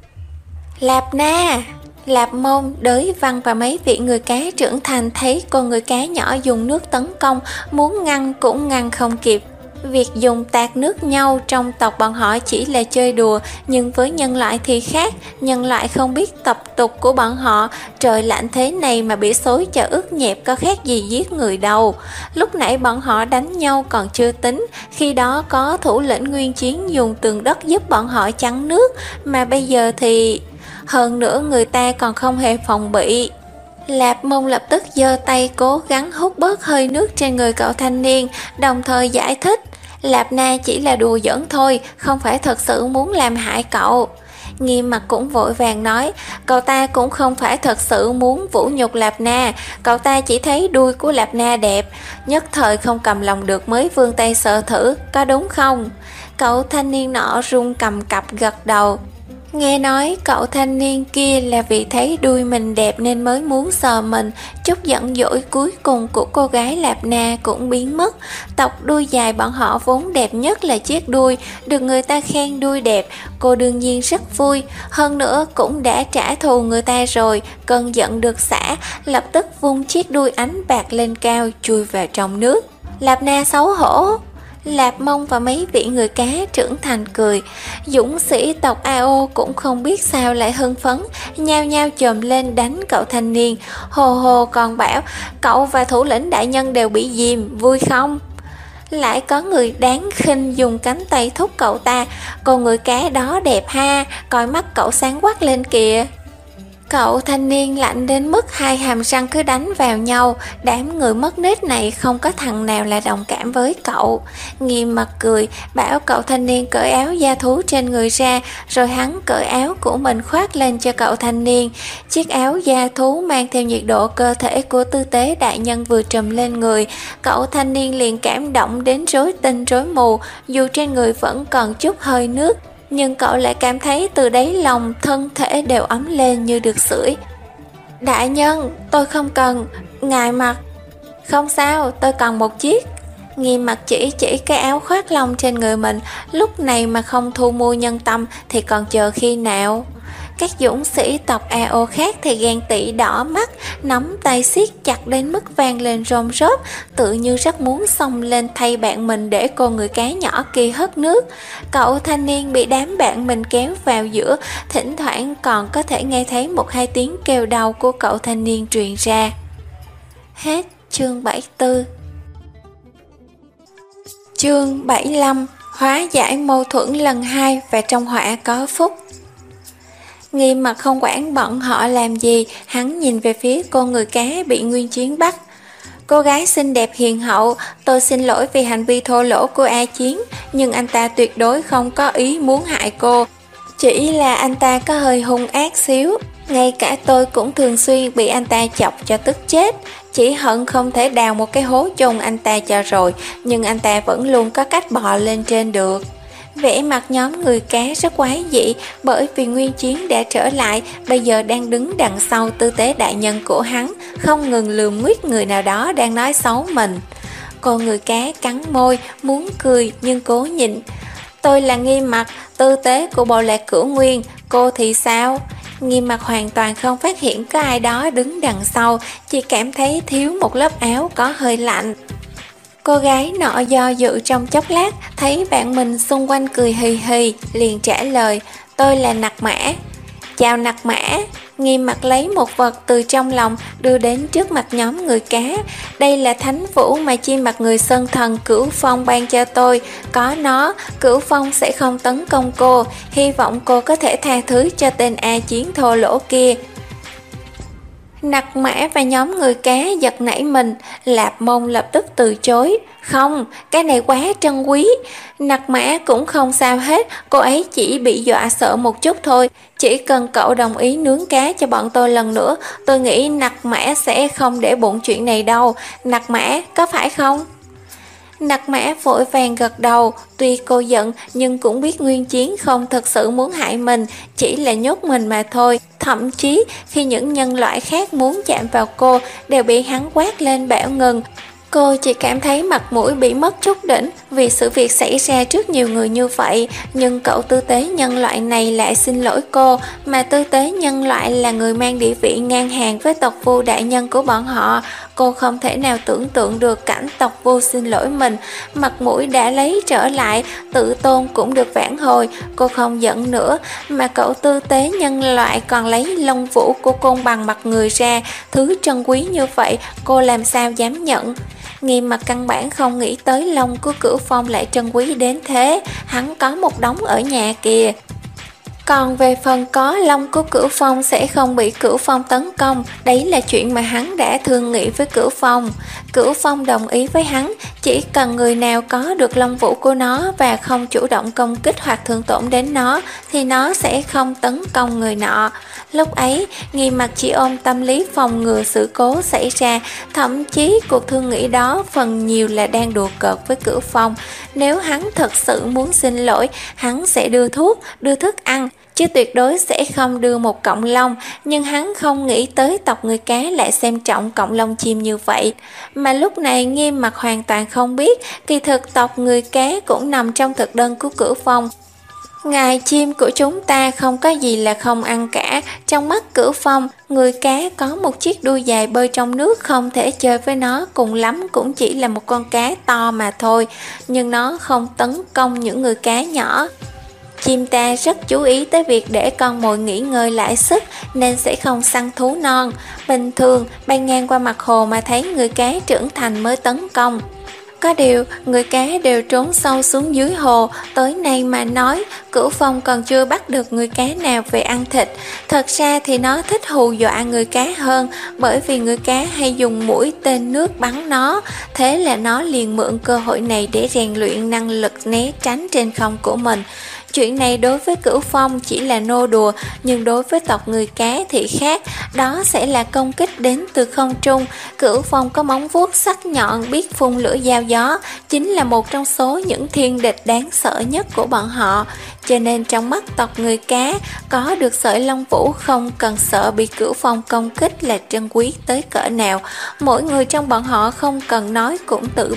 Lạp Na! Lạp Mông, Đới Văn và mấy vị người cá trưởng thành thấy con người cá nhỏ dùng nước tấn công, muốn ngăn cũng ngăn không kịp. Việc dùng tạt nước nhau trong tộc bọn họ chỉ là chơi đùa, nhưng với nhân loại thì khác, nhân loại không biết tập tục của bọn họ, trời lạnh thế này mà bị xối cho ướt nhẹp có khác gì giết người đâu. Lúc nãy bọn họ đánh nhau còn chưa tính, khi đó có thủ lĩnh Nguyên Chiến dùng tường đất giúp bọn họ chắn nước, mà bây giờ thì... Hơn nữa người ta còn không hề phòng bị. Lạp Mông lập tức giơ tay cố gắng hút bớt hơi nước trên người cậu thanh niên, đồng thời giải thích: Lạp Na chỉ là đùa giỡn thôi, không phải thật sự muốn làm hại cậu. Nghiêm mặt cũng vội vàng nói: Cậu ta cũng không phải thật sự muốn vũ nhục Lạp Na, cậu ta chỉ thấy đuôi của Lạp Na đẹp, nhất thời không cầm lòng được mới vươn tay sờ thử, có đúng không? Cậu thanh niên nọ run cầm cập gật đầu. Nghe nói cậu thanh niên kia là vì thấy đuôi mình đẹp nên mới muốn sờ mình. Chút giận dỗi cuối cùng của cô gái Lạp Na cũng biến mất. Tộc đuôi dài bọn họ vốn đẹp nhất là chiếc đuôi, được người ta khen đuôi đẹp, cô đương nhiên rất vui. Hơn nữa cũng đã trả thù người ta rồi, cơn giận được xả, lập tức vung chiếc đuôi ánh bạc lên cao, chui vào trong nước. Lạp Na xấu hổ. Lạp Mông và mấy vị người cá trưởng thành cười. Dũng sĩ tộc a ô cũng không biết sao lại hưng phấn, nhao nhao chồm lên đánh cậu thanh niên. Hồ hồ còn bảo: Cậu và thủ lĩnh đại nhân đều bị dìm, vui không? Lại có người đáng khinh dùng cánh tay thúc cậu ta: Cô người cá đó đẹp ha, coi mắt cậu sáng quắc lên kìa. Cậu thanh niên lạnh đến mức hai hàm răng cứ đánh vào nhau. Đám người mất nết này không có thằng nào là đồng cảm với cậu. Nghiêm mặt cười, bảo cậu thanh niên cởi áo da thú trên người ra, rồi hắn cởi áo của mình khoác lên cho cậu thanh niên. Chiếc áo da thú mang theo nhiệt độ cơ thể của tư tế đại nhân vừa trùm lên người, cậu thanh niên liền cảm động đến rối tinh rối mù, dù trên người vẫn còn chút hơi nước. Nhưng cậu lại cảm thấy từ đáy lòng thân thể đều ấm lên như được sưởi. Đại nhân, tôi không cần, ngài mặc. Không sao, tôi còn một chiếc. Nghiêm Mặt chỉ chỉ cái áo khoác lông trên người mình, lúc này mà không thu mua nhân tâm thì còn chờ khi nào? Các dũng sĩ tộc a ô khác thì ghen tị đỏ mắt, nắm tay siết chặt đến mức vang lên rôm rốp, tự như rất muốn xông lên thay bạn mình để cô người cá nhỏ kia hất nước. Cậu thanh niên bị đám bạn mình kéo vào giữa, thỉnh thoảng còn có thể nghe thấy một hai tiếng kêu đau của cậu thanh niên truyền ra. Hết chương bảy mươi tư. Chương bảy mươi lăm. Hóa giải mâu thuẫn lần hai và trong họa có phúc. Nghiêm Mặt không quản bọn họ làm gì, hắn nhìn về phía cô người cá bị Nguyên Chiến bắt. Cô gái xinh đẹp hiền hậu, tôi xin lỗi vì hành vi thô lỗ của A Chiến, nhưng anh ta tuyệt đối không có ý muốn hại cô. Chỉ là anh ta có hơi hung ác xíu, ngay cả tôi cũng thường xuyên bị anh ta chọc cho tức chết. Chỉ hận không thể đào một cái hố chôn anh ta cho rồi, nhưng anh ta vẫn luôn có cách bò lên trên được. Vẻ mặt nhóm người cá rất quái dị, bởi vì Nguyên Chiến đã trở lại, bây giờ đang đứng đằng sau tư tế đại nhân của hắn, không ngừng lườm nguyết người nào đó đang nói xấu mình. Cô người cá cắn môi, muốn cười nhưng cố nhịn. Tôi là Nghiêm Mặt, tư tế của bộ lạc Cửu Nguyên, cô thì sao? Nghiêm Mặt hoàn toàn không phát hiện có ai đó đứng đằng sau, chỉ cảm thấy thiếu một lớp áo có hơi lạnh. Cô gái nọ do dự trong chốc lát, thấy bạn mình xung quanh cười hì hì, liền trả lời, tôi là Nặc Mã. Chào Nặc Mã. Nghiêm Mặt lấy một vật từ trong lòng đưa đến trước mặt nhóm người cá. Đây là thánh vũ mà chim mặt người Sơn Thần Cửu Phong ban cho tôi. Có nó, Cửu Phong sẽ không tấn công cô. Hy vọng cô có thể tha thứ cho tên A Chiến thô lỗ kia. Nặc Mã và nhóm người cá giật nảy mình, Lạp Mông lập tức từ chối. Không, cái này quá trân quý. Nặc Mã cũng không sao hết, cô ấy chỉ bị dọa sợ một chút thôi. Chỉ cần cậu đồng ý nướng cá cho bọn tôi lần nữa, tôi nghĩ Nặc Mã sẽ không để bụng chuyện này đâu. Nặc Mã, có phải không? Nặc Mã vội vàng gật đầu, tuy cô giận nhưng cũng biết Nguyên Chiến không thực sự muốn hại mình, chỉ là nhốt mình mà thôi. Thậm chí khi những nhân loại khác muốn chạm vào cô đều bị hắn quát lên bảo ngừng. Cô chỉ cảm thấy mặt mũi bị mất chút đỉnh vì sự việc xảy ra trước nhiều người như vậy, nhưng cậu tư tế nhân loại này lại xin lỗi cô, mà tư tế nhân loại là người mang địa vị ngang hàng với tộc Vu đại nhân của bọn họ. Cô không thể nào tưởng tượng được cảnh tộc Vu xin lỗi mình, mặt mũi đã lấy trở lại, tự tôn cũng được vãn hồi. Cô không giận nữa, mà cậu tư tế nhân loại còn lấy lông vũ của côn bằng mặt người ra, thứ trân quý như vậy cô làm sao dám nhận. Nghiêm Mặt căn bản không nghĩ tới lông của Cửu Phong lại trân quý đến thế, hắn có một đống ở nhà kìa. Còn về phần có lông của Cửu Phong sẽ không bị Cửu Phong tấn công, đấy là chuyện mà hắn đã thương nghị với Cửu Phong. Cửu Phong đồng ý với hắn, chỉ cần người nào có được lông vũ của nó và không chủ động công kích hoặc thương tổn đến nó, thì nó sẽ không tấn công người nọ. Lúc ấy, Nghiêm Mặt chỉ ôm tâm lý phòng ngừa sự cố xảy ra, thậm chí cuộc thương nghị đó phần nhiều là đang đùa cợt với Cửu Phong. Nếu hắn thật sự muốn xin lỗi, hắn sẽ đưa thuốc, đưa thức ăn, chứ tuyệt đối sẽ không đưa một cọng lông. Nhưng hắn không nghĩ tới tộc người cá lại xem trọng cọng lông chim như vậy. Mà lúc này Nghiêm Mặt hoàn toàn không biết, kỳ thực tộc người cá cũng nằm trong thực đơn của Cửu Phong. Ngài chim của chúng ta không có gì là không ăn cả. Trong mắt Cửu Phong, người cá có một chiếc đuôi dài bơi trong nước, không thể chơi với nó, cùng lắm cũng chỉ là một con cá to mà thôi. Nhưng nó không tấn công những người cá nhỏ. Chim ta rất chú ý tới việc để con mồi nghỉ ngơi lại sức, nên sẽ không săn thú non. Bình thường, bay ngang qua mặt hồ mà thấy người cá trưởng thành mới tấn công. Có điều, người cá đều trốn sâu xuống dưới hồ, tới nay mà nói, Cửu Phong còn chưa bắt được người cá nào về ăn thịt. Thật ra thì nó thích hù dọa người cá hơn, bởi vì người cá hay dùng mũi tên nước bắn nó, thế là nó liền mượn cơ hội này để rèn luyện năng lực né tránh trên không của mình. Chuyện này đối với Cửu Phong chỉ là nô đùa, nhưng đối với tộc người cá thì khác, đó sẽ là công kích đến từ không trung. Cửu Phong có móng vuốt sắc nhọn, biết phun lửa giao gió, chính là một trong số những thiên địch đáng sợ nhất của bọn họ. Cho nên trong mắt tộc người cá, có được sợi lông vũ không cần sợ bị Cửu Phong công kích là trân quý tới cỡ nào. Mỗi người trong bọn họ không cần nói cũng tự biết.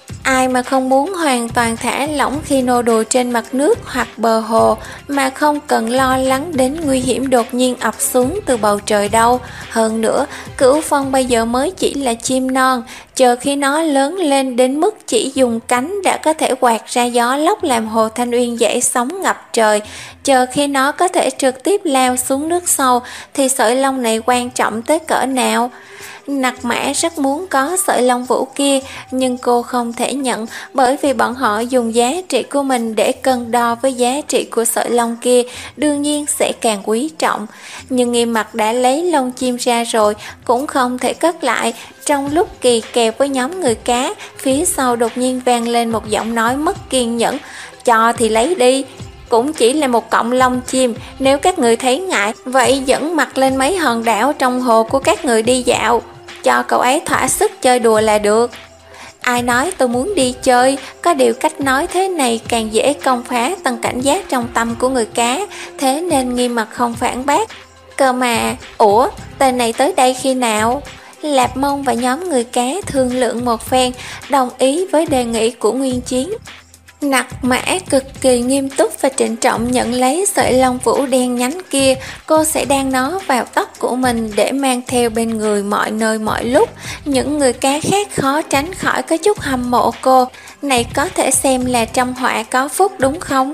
Ai mà không muốn hoàn toàn thả lỏng khi nô đùa trên mặt nước hoặc bờ hồ mà không cần lo lắng đến nguy hiểm đột nhiên ập xuống từ bầu trời đâu. Hơn nữa, Cửu Phong bây giờ mới chỉ là chim non, chờ khi nó lớn lên đến mức chỉ dùng cánh đã có thể quạt ra gió lốc làm Hồ Thanh Uyên dậy sóng ngập trời, chờ khi nó có thể trực tiếp lao xuống nước sâu thì sợi lông này quan trọng tới cỡ nào. Nặc Mã rất muốn có sợi lông vũ kia, nhưng cô không thể nhận bởi vì bọn họ dùng giá trị của mình để cân đo với giá trị của sợi lông kia, đương nhiên sẽ càng quý trọng. Nhưng Nghiêm Mặc đã lấy lông chim ra rồi, cũng không thể cất lại. Trong lúc kỳ kèo với nhóm người cá, phía sau đột nhiên vang lên một giọng nói mất kiên nhẫn. Cho thì lấy đi, cũng chỉ là một cọng lông chim, nếu các người thấy ngại, vậy dẫn mặt lên mấy hòn đảo trong hồ của các người đi dạo, cho cậu ấy thỏa sức chơi đùa là được. Ai nói tôi muốn đi chơi, có điều cách nói thế này càng dễ công phá tầng cảnh giác trong tâm của người cá, thế nên Nghiêm Mặc không phản bác. Cơ mà, ủa, tên này tới đây khi nào? Lạp Mông và nhóm người cá thương lượng một phen, đồng ý với đề nghị của Nguyên Chiến. Nặc Mã cực kỳ nghiêm túc và trịnh trọng nhận lấy sợi lông vũ đen nhánh kia. Cô sẽ đan nó vào tóc của mình để mang theo bên người mọi nơi mọi lúc. Những người cá khác khó tránh khỏi có chút hâm mộ cô. Này có thể xem là trong họa có phúc đúng không?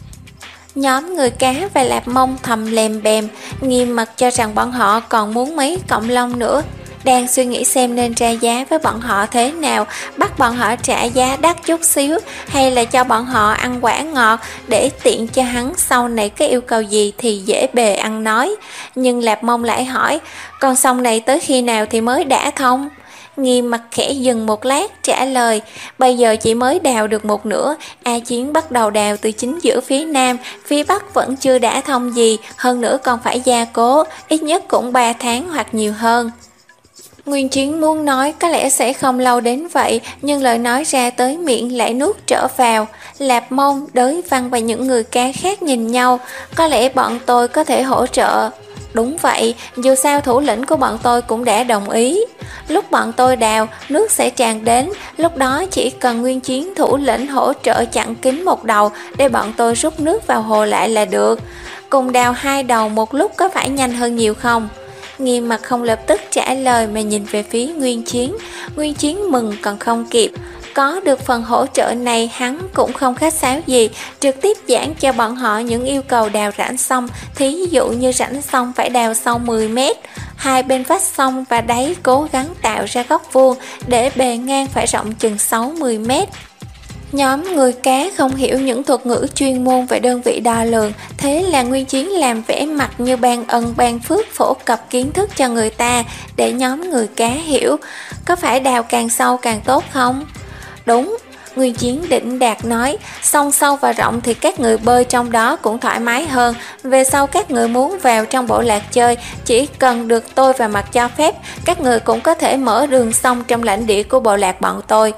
Nhóm người cá và Lạp Mông thầm lèm bèm, Nghiêm Mặc cho rằng bọn họ còn muốn mấy cọng lông nữa. Đang suy nghĩ xem nên ra giá với bọn họ thế nào, bắt bọn họ trả giá đắt chút xíu hay là cho bọn họ ăn quả ngọt để tiện cho hắn sau này cái yêu cầu gì thì dễ bề ăn nói. Nhưng Lạp Mông lại hỏi, con sông này tới khi nào thì mới đã thông? Nghiêm Mặc khẽ dừng một lát trả lời, bây giờ chỉ mới đào được một nửa, A Chiến bắt đầu đào từ chính giữa phía nam, phía bắc vẫn chưa đã thông gì, hơn nữa còn phải gia cố, ít nhất cũng ba tháng hoặc nhiều hơn. Nguyên Chiến muốn nói có lẽ sẽ không lâu đến vậy, nhưng lời nói ra tới miệng lại nuốt trở vào. Lạp Mông, Đới Văn và những người cá khác nhìn nhau, có lẽ bọn tôi có thể hỗ trợ. Đúng vậy, dù sao thủ lĩnh của bọn tôi cũng đã đồng ý. Lúc bọn tôi đào, nước sẽ tràn đến, lúc đó chỉ cần Nguyên Chiến thủ lĩnh hỗ trợ chặn kín một đầu để bọn tôi rút nước vào hồ lại là được. Cùng đào hai đầu một lúc có phải nhanh hơn nhiều không? Nghiêm Mặc không lập tức trả lời mà nhìn về phía Nguyên Chiến. Nguyên Chiến mừng còn không kịp. Có được phần hỗ trợ này hắn cũng không khách sáo gì, trực tiếp giảng cho bọn họ những yêu cầu đào rãnh sông. Thí dụ như rãnh sông phải đào sâu mười mét, hai bên vách sông và đáy cố gắng tạo ra góc vuông để bề ngang phải rộng chừng sáu mươi mét. Nhóm người cá không hiểu những thuật ngữ chuyên môn về đơn vị đo lường, thế là Nguyên Chiến làm vẻ mặt như ban ân ban phước phổ cập kiến thức cho người ta để nhóm người cá hiểu. Có phải đào càng sâu càng tốt không? Đúng, Nguyên Chiến đỉnh đạt nói, sông sâu và rộng thì các người bơi trong đó cũng thoải mái hơn. Về sau các người muốn vào trong bộ lạc chơi, chỉ cần được tôi và Mặt cho phép, các người cũng có thể mở đường sông trong lãnh địa của bộ lạc bọn tôi.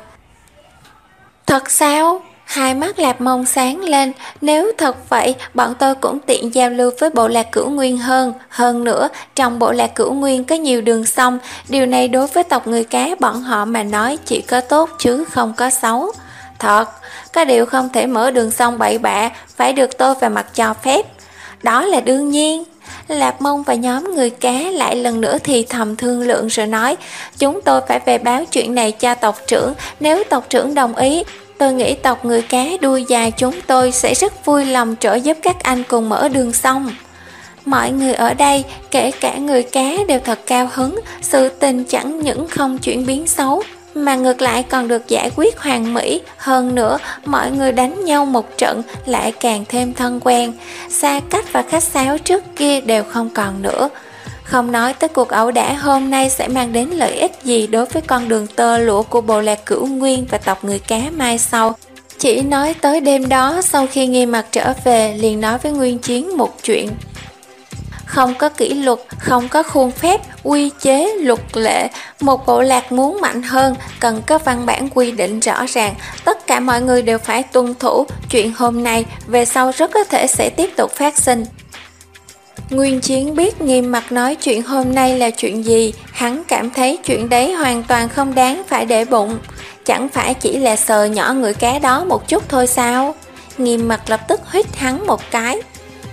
Thật sao? Hai mắt Lạp Mông sáng lên, nếu thật vậy, bọn tôi cũng tiện giao lưu với bộ lạc Cửu Nguyên hơn. Hơn nữa, trong bộ lạc Cửu Nguyên có nhiều đường sông, điều này đối với tộc người cá bọn họ mà nói chỉ có tốt chứ không có xấu. Thật, có điều không thể mở đường sông bậy bạ, phải được tôi và Mặt cho phép. Đó là đương nhiên. Lạp Mông và nhóm người cá lại lần nữa thì thầm thương lượng rồi nói, chúng tôi phải về báo chuyện này cho tộc trưởng, nếu tộc trưởng đồng ý, tôi nghĩ tộc người cá đuôi dài chúng tôi sẽ rất vui lòng trợ giúp các anh cùng mở đường sông. Mọi người ở đây, kể cả người cá đều thật cao hứng, sự tình chẳng những không chuyển biến xấu, mà ngược lại còn được giải quyết hoàn mỹ. Hơn nữa, mọi người đánh nhau một trận lại càng thêm thân quen, xa cách và khách sáo trước kia đều không còn nữa. Không nói tới cuộc ẩu đả hôm nay sẽ mang đến lợi ích gì đối với con đường tơ lụa của bộ lạc Cửu Nguyên và tộc người cá mai sau. Chỉ nói tới đêm đó, sau khi Nghiêm Mặc trở về, liền nói với Nguyên Chiến một chuyện. Không có kỷ luật, không có khuôn phép, quy chế, luật lệ. Một bộ lạc muốn mạnh hơn, cần có văn bản quy định rõ ràng. Tất cả mọi người đều phải tuân thủ. Chuyện hôm nay, về sau rất có thể sẽ tiếp tục phát sinh. Nguyên Chiến biết Nghiêm Mặc nói chuyện hôm nay là chuyện gì. Hắn cảm thấy chuyện đấy hoàn toàn không đáng phải để bụng. chẳng phải chỉ là sờ nhỏ người cá đó một chút thôi sao? Nghiêm Mặt lập tức huýt hắn một cái.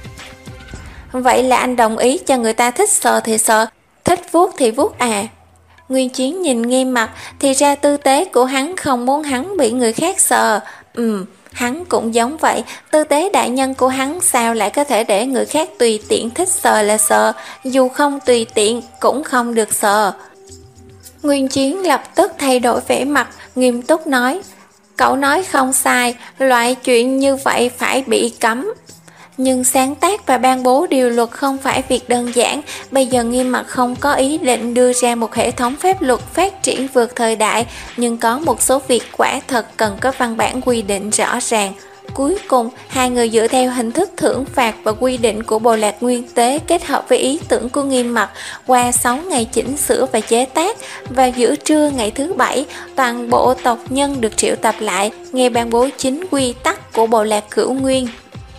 Vậy là anh đồng ý cho người ta thích sờ thì sờ, thích vuốt thì vuốt à? Nguyên Chiến nhìn Nghiêm Mặt, thì ra tư tế của hắn không muốn hắn bị người khác sờ. Ừm, hắn cũng giống vậy, tư tế đại nhân của hắn sao lại có thể để người khác tùy tiện thích sờ là sờ, dù không tùy tiện cũng không được sờ. Nguyên Chiến lập tức thay đổi vẻ mặt, nghiêm túc nói, cậu nói không sai, loại chuyện như vậy phải bị cấm. Nhưng sáng tác và ban bố điều luật không phải việc đơn giản, bây giờ Nghiêm Mặt không có ý định đưa ra một hệ thống pháp luật phát triển vượt thời đại, nhưng có một số việc quả thật cần có văn bản quy định rõ ràng. Cuối cùng, hai người dựa theo hình thức thưởng phạt và quy định của Bộ Lạc Nguyên Tế kết hợp với ý tưởng của Nghiêm Mặt, qua sáu ngày chỉnh sửa và chế tác, và giữa trưa ngày thứ bảy, toàn bộ tộc nhân được triệu tập lại, nghe ban bố chính quy tắc của Bộ Lạc Cửu Nguyên.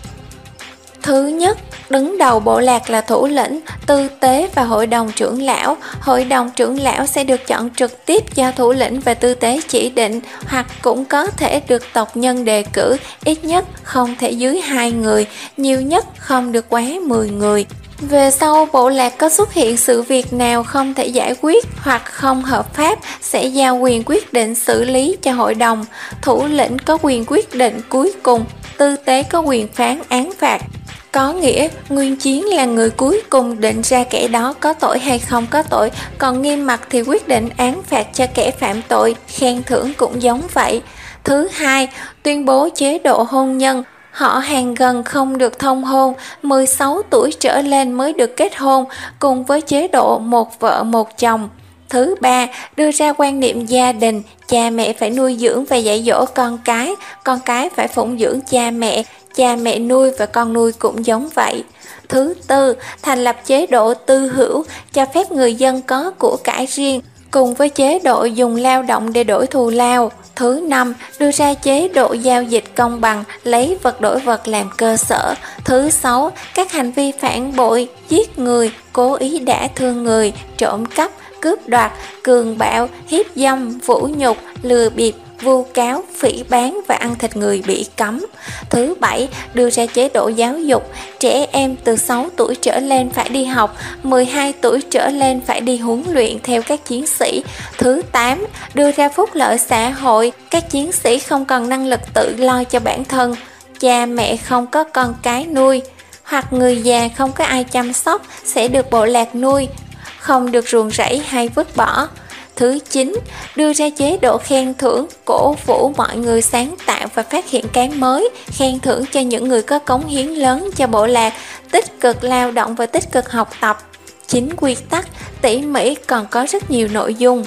Thứ nhất, đứng đầu bộ lạc là thủ lĩnh, tư tế và hội đồng trưởng lão. Hội đồng trưởng lão sẽ được chọn trực tiếp do thủ lĩnh và tư tế chỉ định, hoặc cũng có thể được tộc nhân đề cử, ít nhất không thể dưới hai người, nhiều nhất không được quá mười người. Về sau bộ lạc có xuất hiện sự việc nào không thể giải quyết hoặc không hợp pháp sẽ giao quyền quyết định xử lý cho hội đồng. Thủ lĩnh có quyền quyết định cuối cùng, tư tế có quyền phán án phạt. Có nghĩa Nguyên Chiến là người cuối cùng định ra kẻ đó có tội hay không có tội, còn Nghiêm Mặt thì quyết định án phạt cho kẻ phạm tội, khen thưởng cũng giống vậy. Thứ hai, tuyên bố chế độ hôn nhân. Họ hàng gần không được thông hôn, mười sáu tuổi trở lên mới được kết hôn, cùng với chế độ một vợ một chồng. Thứ ba, đưa ra quan niệm gia đình, cha mẹ phải nuôi dưỡng và dạy dỗ con cái, con cái phải phụng dưỡng cha mẹ, cha mẹ nuôi và con nuôi cũng giống vậy. Thứ tư, thành lập chế độ tư hữu, cho phép người dân có của cải riêng, cùng với chế độ dùng lao động để đổi thù lao. Thứ năm, đưa ra chế độ giao dịch công bằng, lấy vật đổi vật làm cơ sở. Thứ sáu, các hành vi phản bội, giết người, cố ý đả thương người, trộm cắp, cướp đoạt, cường bạo, hiếp dâm, vũ nhục, lừa bịp, vu cáo, phỉ báng và ăn thịt người bị cấm. Thứ bảy, đưa ra chế độ giáo dục, trẻ em từ sáu tuổi trở lên phải đi học, mười hai tuổi trở lên phải đi huấn luyện theo các chiến sĩ. Thứ tám, đưa ra phúc lợi xã hội, các chiến sĩ không còn năng lực tự lo cho bản thân, cha mẹ không có con cái nuôi, hoặc người già không có ai chăm sóc sẽ được bộ lạc nuôi, không được ruồng rẫy hay vứt bỏ. Thứ chín, đưa ra chế độ khen thưởng, cổ vũ mọi người sáng tạo và phát hiện cái mới, khen thưởng cho những người có cống hiến lớn cho bộ lạc, tích cực lao động và tích cực học tập. Chính quy tắc, tỉ mỉ còn có rất nhiều nội dung.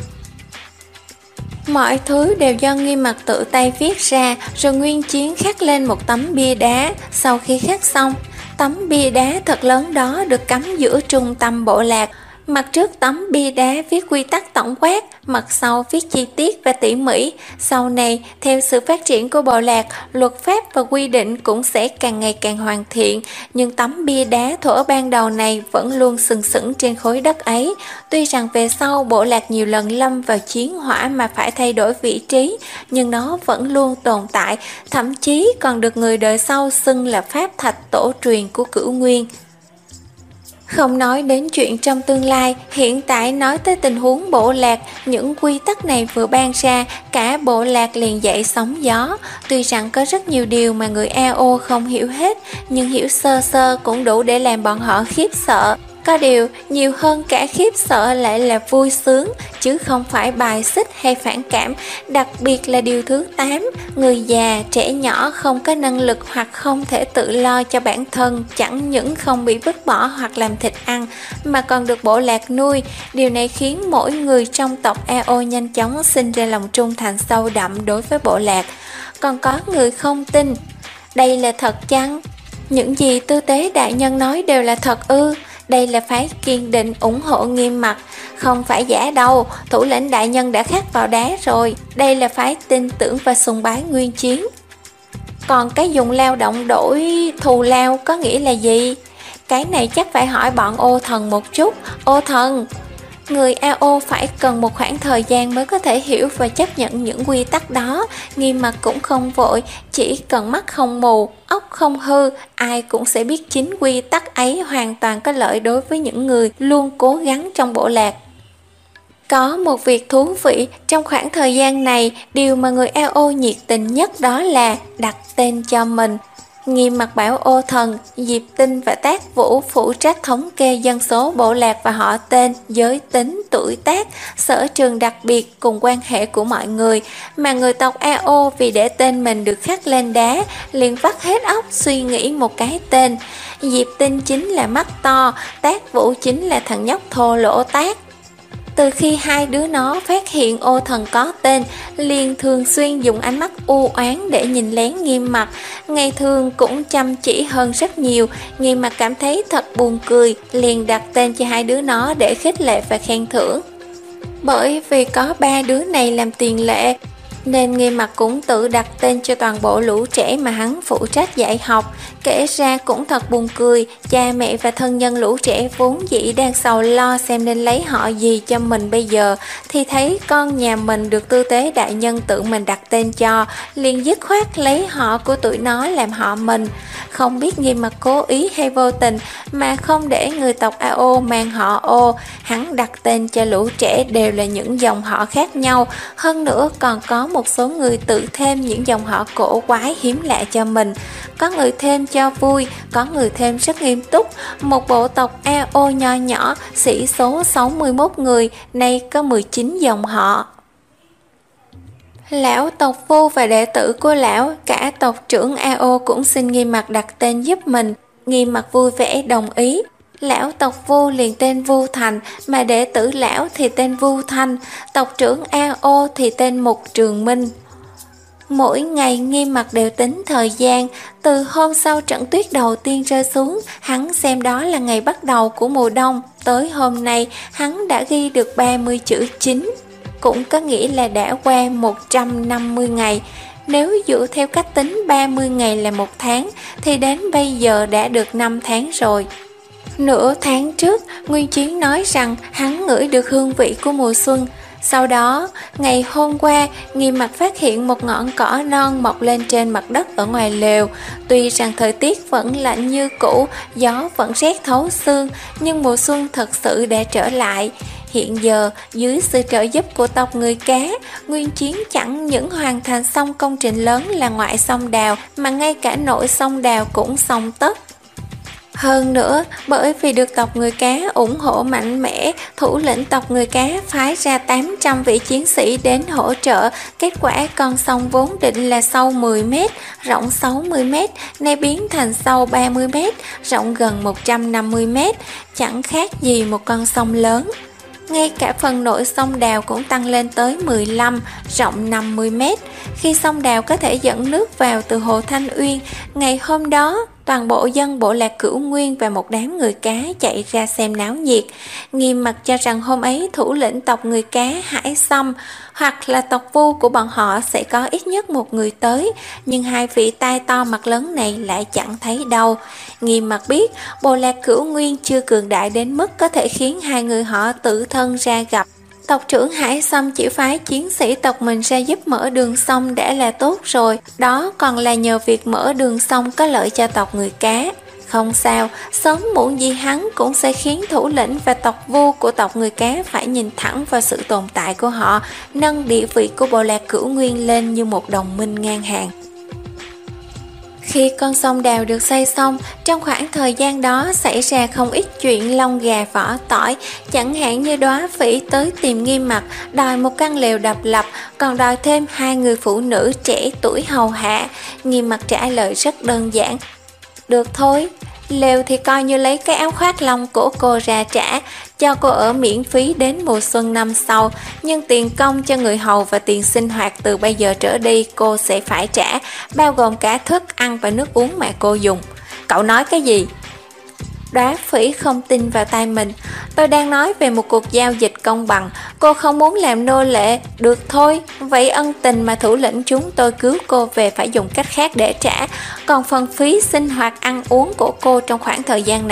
Mọi thứ đều do Nghiêm Mặt tự tay viết ra, rồi Nguyên Chiến khắc lên một tấm bia đá. Sau khi khắc xong, tấm bia đá thật lớn đó được cắm giữa trung tâm bộ lạc. Mặt trước tấm bia đá viết quy tắc tổng quát, mặt sau viết chi tiết và tỉ mỉ. Sau này, theo sự phát triển của bộ lạc, luật pháp và quy định cũng sẽ càng ngày càng hoàn thiện, nhưng tấm bia đá thuở ban đầu này vẫn luôn sừng sững trên khối đất ấy. Tuy rằng về sau bộ lạc nhiều lần lâm vào chiến hỏa mà phải thay đổi vị trí, nhưng nó vẫn luôn tồn tại, thậm chí còn được người đời sau xưng là pháp thạch tổ truyền của Cửu Nguyên. Không nói đến chuyện trong tương lai, hiện tại nói tới tình huống bộ lạc, những quy tắc này vừa ban ra, cả bộ lạc liền dậy sóng gió. Tuy rằng có rất nhiều điều mà người a o không hiểu hết, nhưng hiểu sơ sơ cũng đủ để làm bọn họ khiếp sợ. Có điều, nhiều hơn cả khiếp sợ lại là vui sướng, chứ không phải bài xích hay phản cảm. Đặc biệt là điều thứ tám, người già, trẻ nhỏ không có năng lực hoặc không thể tự lo cho bản thân, chẳng những không bị vứt bỏ hoặc làm thịt ăn, mà còn được bộ lạc nuôi. Điều này khiến mỗi người trong tộc a o nhanh chóng sinh ra lòng trung thành sâu đậm đối với bộ lạc. Còn có người không tin. Đây là thật chăng? Những gì tư tế đại nhân nói đều là thật ư? Đây là phái kiên định ủng hộ Nghiêm Mặt, không phải giả đâu, thủ lĩnh đại nhân đã khắc vào đá rồi. Đây là phái tin tưởng và sùng bái Nguyên Chiến. Còn cái dùng lao động đổi thù lao có nghĩa là gì? Cái này chắc phải hỏi bọn ô thần một chút. Ô thần, Người a o phải cần một khoảng thời gian mới có thể hiểu và chấp nhận những quy tắc đó. Nghiêm mặt cũng không vội, chỉ cần mắt không mù, óc không hư, ai cũng sẽ biết chính quy tắc ấy hoàn toàn có lợi đối với những người luôn cố gắng trong bộ lạc. Có một việc thú vị trong khoảng thời gian này, điều mà người a o nhiệt tình nhất đó là đặt tên cho mình. Nghiêm mặt bảo Ô Thần, Diệp Tinh và Tác Vũ phụ trách thống kê dân số bộ lạc và họ tên, giới tính, tuổi tác, sở trường đặc biệt cùng quan hệ của mọi người, mà người tộc a o vì để tên mình được khắc lên đá, liền vắt hết óc suy nghĩ một cái tên. Diệp Tinh chính là mắt to, Tác Vũ chính là thằng nhóc thô lỗ Tác. Từ khi hai đứa nó phát hiện Ô Thần có tên, liền thường xuyên dùng ánh mắt u oán để nhìn lén Nghiêm mặt. Ngày thường cũng chăm chỉ hơn rất nhiều. Nghiêm mặt cảm thấy thật buồn cười, liền đặt tên cho hai đứa nó để khích lệ và khen thưởng. Bởi vì có ba đứa này làm tiền lệ, nên Nghiêm mặt cũng tự đặt tên cho toàn bộ lũ trẻ mà hắn phụ trách dạy học. Kể ra cũng thật buồn cười, cha mẹ và thân nhân lũ trẻ vốn dĩ đang sầu lo xem nên lấy họ gì cho mình bây giờ, thì thấy con nhà mình được tư tế đại nhân tự mình đặt tên cho, liền dứt khoát lấy họ của tụi nó làm họ mình. Không biết Nghiêm mặt cố ý hay vô tình mà không để người tộc a o mang họ Ô, hắn đặt tên cho lũ trẻ đều là những dòng họ khác nhau, hơn nữa còn có một số người tự thêm những dòng họ cổ quái hiếm lạ cho mình. Có người thêm cho vui, có người thêm rất nghiêm túc. Một bộ tộc a o nho nhỏ, sĩ số sáu mươi mốt người, nay có mười chín dòng họ. Lão tộc Vu và đệ tử của lão, cả tộc trưởng a o cũng xin Nghiêm mặt đặt tên giúp mình. Nghiêm mặt vui vẻ đồng ý. Lão tộc Vu liền tên Vu Thành, mà đệ tử lão thì tên Vu Thanh, tộc trưởng a o thì tên Mục Trường Minh. Mỗi ngày Nghiêm mặt đều tính thời gian, từ hôm sau trận tuyết đầu tiên rơi xuống, hắn xem đó là ngày bắt đầu của mùa đông, tới hôm nay hắn đã ghi được ba mươi chữ chính, cũng có nghĩa là đã qua một trăm năm mươi ngày. Nếu dựa theo cách tính ba mươi ngày là một tháng, thì đến bây giờ đã được năm tháng rồi. Nửa tháng trước, Nguyên Chiến nói rằng hắn ngửi được hương vị của mùa xuân. Sau đó, ngày hôm qua, Nghiêm mặt phát hiện một ngọn cỏ non mọc lên trên mặt đất ở ngoài lều. Tuy rằng thời tiết vẫn lạnh như cũ, gió vẫn rét thấu xương, nhưng mùa xuân thật sự đã trở lại. Hiện giờ, dưới sự trợ giúp của tộc người cá, Nguyên Chiến chẳng những hoàn thành xong công trình lớn là ngoại sông Đào, mà ngay cả nội sông Đào cũng xong tất. Hơn nữa, bởi vì được tộc người cá ủng hộ mạnh mẽ, thủ lĩnh tộc người cá phái ra tám trăm vị chiến sĩ đến hỗ trợ. Kết quả con sông vốn định là sâu mười mét, rộng sáu mươi mét, nay biến thành sâu ba mươi mét, rộng gần một trăm năm mươi mét, chẳng khác gì một con sông lớn. Ngay cả phần nội sông Đào cũng tăng lên tới mười lăm, rộng năm mươi mét. Khi sông Đào có thể dẫn nước vào từ hồ Thanh Uyên, ngày hôm đó, toàn bộ dân bộ lạc Cửu Nguyên và một đám người cá chạy ra xem náo nhiệt. Nghiêm mặt cho rằng hôm ấy thủ lĩnh tộc người cá Hải Sâm hoặc là tộc Vu của bọn họ sẽ có ít nhất một người tới, nhưng hai vị tai to mặt lớn này lại chẳng thấy đâu. Nghiêm mặt biết bộ lạc Cửu Nguyên chưa cường đại đến mức có thể khiến hai người họ tự thân ra gặp. Tộc trưởng Hải Sâm chỉ phái chiến sĩ tộc mình ra giúp mở đường sông đã là tốt rồi, đó còn là nhờ việc mở đường sông có lợi cho tộc người cá. Không sao, sớm muộn gì hắn cũng sẽ khiến thủ lĩnh và tộc Vu của tộc người cá phải nhìn thẳng vào sự tồn tại của họ, nâng địa vị của bộ lạc Cửu Nguyên lên như một đồng minh ngang hàng. Khi con sông Đào được xây xong, trong khoảng thời gian đó xảy ra không ít chuyện lông gà vỏ tỏi, chẳng hạn như Đóa Phỉ tới tìm Nghiêm mặt, đòi một căn lều độc lập, còn đòi thêm hai người phụ nữ trẻ tuổi hầu hạ. Nghiêm mặt trả lời rất đơn giản: được thôi, lều thì coi như lấy cái áo khoác lông của cô ra trả, cho cô ở miễn phí đến mùa xuân năm sau, nhưng tiền công cho người hầu và tiền sinh hoạt từ bây giờ trở đi cô sẽ phải trả, bao gồm cả thức ăn và nước uống mà cô dùng. Cậu nói cái gì? Đóa Phỉ không tin vào tai mình. Tôi đang nói về một cuộc giao dịch công bằng. Cô không muốn làm nô lệ, được thôi, vậy ân tình mà thủ lĩnh chúng tôi cứu cô về phải dùng cách khác để trả. Còn phần phí sinh hoạt ăn uống của cô trong khoảng thời gian này,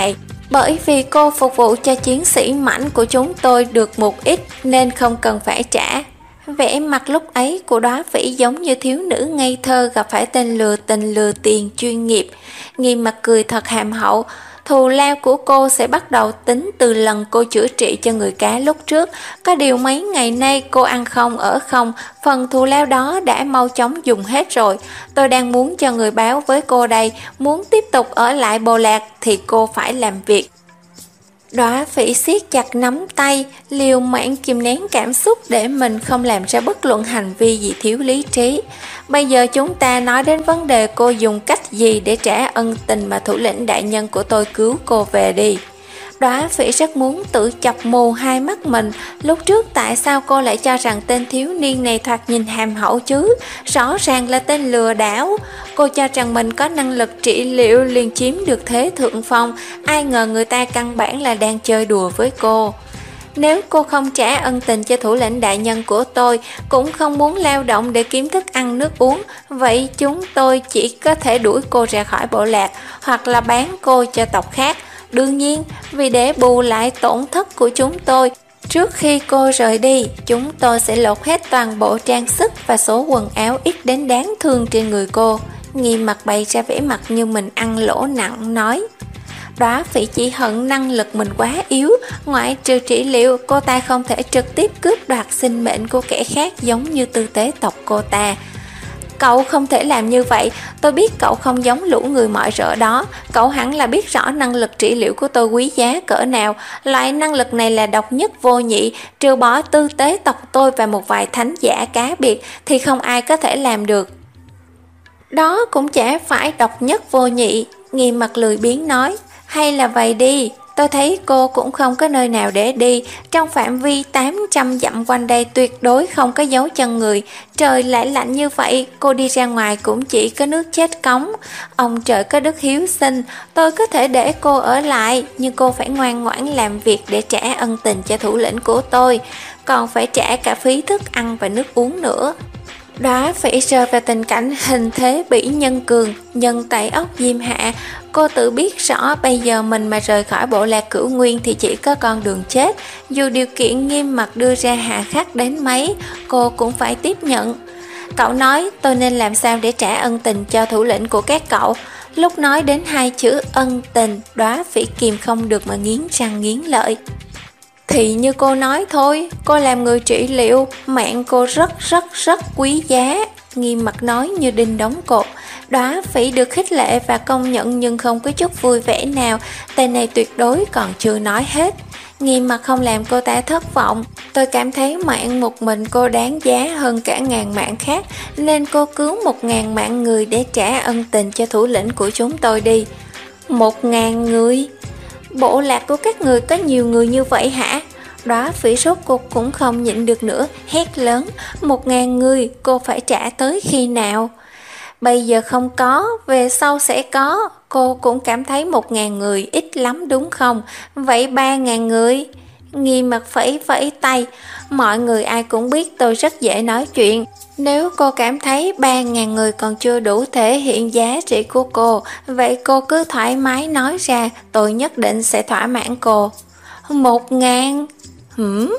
Bởi vì cô phục vụ cho chiến sĩ mãnh của chúng tôi được một ít nên không cần phải trả. Vẻ mặt lúc ấy của Đóa Phỉ giống như thiếu nữ ngây thơ gặp phải tên lừa tình lừa tiền chuyên nghiệp. Nghiêm Mặt cười thật hàm hậu. Thù lao của cô sẽ bắt đầu tính từ lần cô chữa trị cho người cá lúc trước. Có điều mấy ngày nay cô ăn không ở không, phần thù lao đó đã mau chóng dùng hết rồi. Tôi đang muốn cho người báo với cô đây, muốn tiếp tục ở lại Bồ Lạc thì cô phải làm việc. Đóa Phỉ siết chặt nắm tay, liều mạng kìm nén cảm xúc để mình không làm ra bất luận hành vi gì thiếu lý trí. Bây giờ chúng ta nói đến vấn đề cô dùng cách gì để trả ân tình mà thủ lĩnh đại nhân của tôi cứu cô về đi. Đóa Phỉ rất muốn tự chọc mù hai mắt mình. Lúc trước tại sao cô lại cho rằng tên thiếu niên này thoạt nhìn hàm hậu chứ? Rõ ràng là tên lừa đảo. Cô cho rằng mình có năng lực trị liệu liền chiếm được thế thượng phong. Ai ngờ người ta căn bản là đang chơi đùa với cô. Nếu cô không trả ân tình cho thủ lĩnh đại nhân của tôi, cũng không muốn lao động để kiếm thức ăn nước uống, vậy chúng tôi chỉ có thể đuổi cô ra khỏi Bộ Lạc, hoặc là bán cô cho tộc khác. Đương nhiên, vì để bù lại tổn thất của chúng tôi, trước khi cô rời đi, chúng tôi sẽ lột hết toàn bộ trang sức và số quần áo ít đến đáng thương trên người cô. Nghiêm Mặt bày ra vẻ mặt như mình ăn lỗ nặng, nói. Đóa Phỉ chỉ hận năng lực mình quá yếu, ngoại trừ trị liệu, cô ta không thể trực tiếp cướp đoạt sinh mệnh của kẻ khác giống như tư tế tộc cô ta. Cậu không thể làm như vậy, tôi biết cậu không giống lũ người mọi rỡ đó, cậu hẳn là biết rõ năng lực trị liệu của tôi quý giá cỡ nào, loại năng lực này là độc nhất vô nhị, trừ bỏ tư tế tộc tôi và một vài thánh giả cá biệt thì không ai có thể làm được. Đó cũng chả phải độc nhất vô nhị, Nghiêm Mặt lười biếng nói. Hay là vậy đi, tôi thấy cô cũng không có nơi nào để đi, trong phạm vi tám trăm dặm quanh đây tuyệt đối không có dấu chân người, trời lại lạnh như vậy, cô đi ra ngoài cũng chỉ có nước chết cống. Ông trời có đức hiếu sinh, tôi có thể để cô ở lại, nhưng cô phải ngoan ngoãn làm việc để trả ân tình cho thủ lĩnh của tôi, còn phải trả cả phí thức ăn và nước uống nữa. Đóa Phỉ rơi vào tình cảnh hình thế bỉ nhân cường, nhân tại ốc diêm hạ. Cô tự biết rõ bây giờ mình mà rời khỏi Bộ Lạc Cửu Nguyên thì chỉ có con đường chết. Dù điều kiện Nghiêm Mặt đưa ra hà khắc đến mấy, cô cũng phải tiếp nhận. Cậu nói tôi nên làm sao để trả ân tình cho thủ lĩnh của các cậu. Lúc nói đến hai chữ ân tình, Đóa Phỉ kìm không được mà nghiến răng nghiến lợi. Thì như cô nói thôi, cô làm người trị liệu, mạng cô rất rất rất quý giá. Nghiêm Mặt nói như đinh đóng cột. Đóa Phỉ được khích lệ và công nhận nhưng không có chút vui vẻ nào. Tên này tuyệt đối còn chưa nói hết. Nghiêm Mặt không làm cô ta thất vọng. Tôi cảm thấy mạng một mình cô đáng giá hơn cả ngàn mạng khác, nên cô cứu một ngàn mạng người để trả ân tình cho thủ lĩnh của chúng tôi đi. Một ngàn người? Bộ lạc của các người có nhiều người như vậy hả? Đóa Phỉ rốt cuộc cũng không nhịn được nữa, hét lớn. Một ngàn người, cô phải trả tới khi nào? Bây giờ không có, về sau sẽ có. Cô cũng cảm thấy một ngàn người ít lắm đúng không? Vậy ba ngàn người? Nghiêm Mặt phẩy phẩy tay. Mọi người ai cũng biết tôi rất dễ nói chuyện. Nếu cô cảm thấy ba ngàn người còn chưa đủ thể hiện giá trị của cô, vậy cô cứ thoải mái nói ra, tôi nhất định sẽ thỏa mãn cô. Một ngàn? Hửm?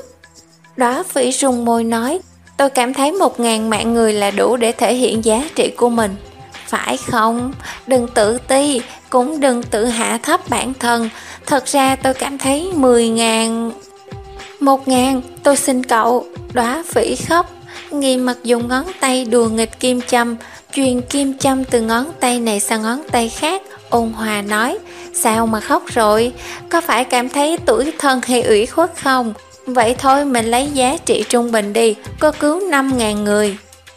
Đóa Phỉ rung môi nói, tôi cảm thấy một ngàn mạng người là đủ để thể hiện giá trị của mình. Phải không? Đừng tự ti, cũng đừng tự hạ thấp bản thân. Thật ra tôi cảm thấy mười ngàn. Một ngàn, tôi xin cậu. Đóa Phỉ khóc. Nghiêm Mặt dùng ngón tay đùa nghịch kim châm, truyền kim châm từ ngón tay này sang ngón tay khác, ôn hòa nói, sao mà khóc rồi? Có phải cảm thấy tủi thân hay ủy khuất không? Vậy thôi mình lấy giá trị trung bình đi, cô cứu năm ngàn người.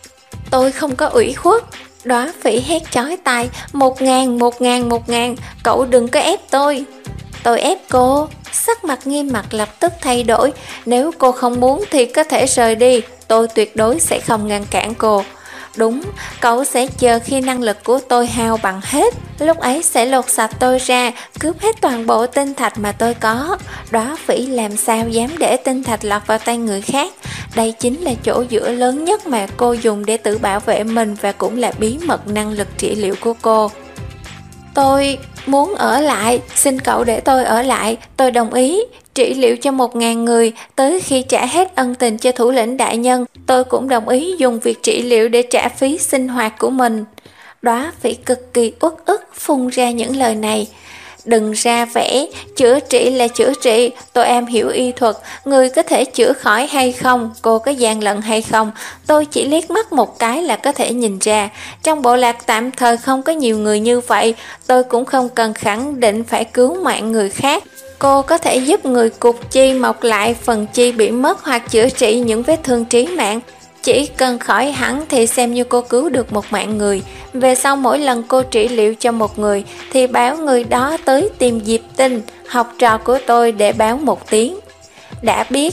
Tôi không có ủy khuất. Đóa Phỉ hét chói tai, một ngàn, một ngàn, một ngàn, cậu đừng có ép tôi. Tôi ép cô. Sắc mặt Nghiêm Mặt lập tức thay đổi. Nếu cô không muốn thì có thể rời đi, tôi tuyệt đối sẽ không ngăn cản cô. Đúng, cậu sẽ chờ khi năng lực của tôi hao bằng hết, lúc ấy sẽ lột sạch tôi ra, cướp hết toàn bộ tinh thạch mà tôi có. Đóa Phỉ làm sao dám để tinh thạch lọt vào tay người khác. Đây chính là chỗ dựa lớn nhất mà cô dùng để tự bảo vệ mình, và cũng là bí mật năng lực trị liệu của cô. Tôi, Muốn ở lại, xin cậu để tôi ở lại, tôi đồng ý. Trị liệu cho một ngàn người, tới khi trả hết ân tình cho thủ lĩnh đại nhân, tôi cũng đồng ý dùng việc trị liệu để trả phí sinh hoạt của mình. Đóa Phỉ cực kỳ uất ức phun ra những lời này. Đừng ra vẻ, chữa trị là chữa trị, tôi am hiểu y thuật, người có thể chữa khỏi hay không, cô có gian lận hay không, tôi chỉ liếc mắt một cái là có thể nhìn ra. Trong bộ lạc tạm thời không có nhiều người như vậy, tôi cũng không cần khẳng định phải cứu mạng người khác. Cô có thể giúp người cục chi mọc lại phần chi bị mất hoặc chữa trị những vết thương trí mạng. Chỉ cần khỏi hẳn thì xem như cô cứu được một mạng người. Về sau mỗi lần cô trị liệu cho một người thì báo người đó tới tìm Diệp Tinh, học trò của tôi, để báo một tiếng. Đã biết.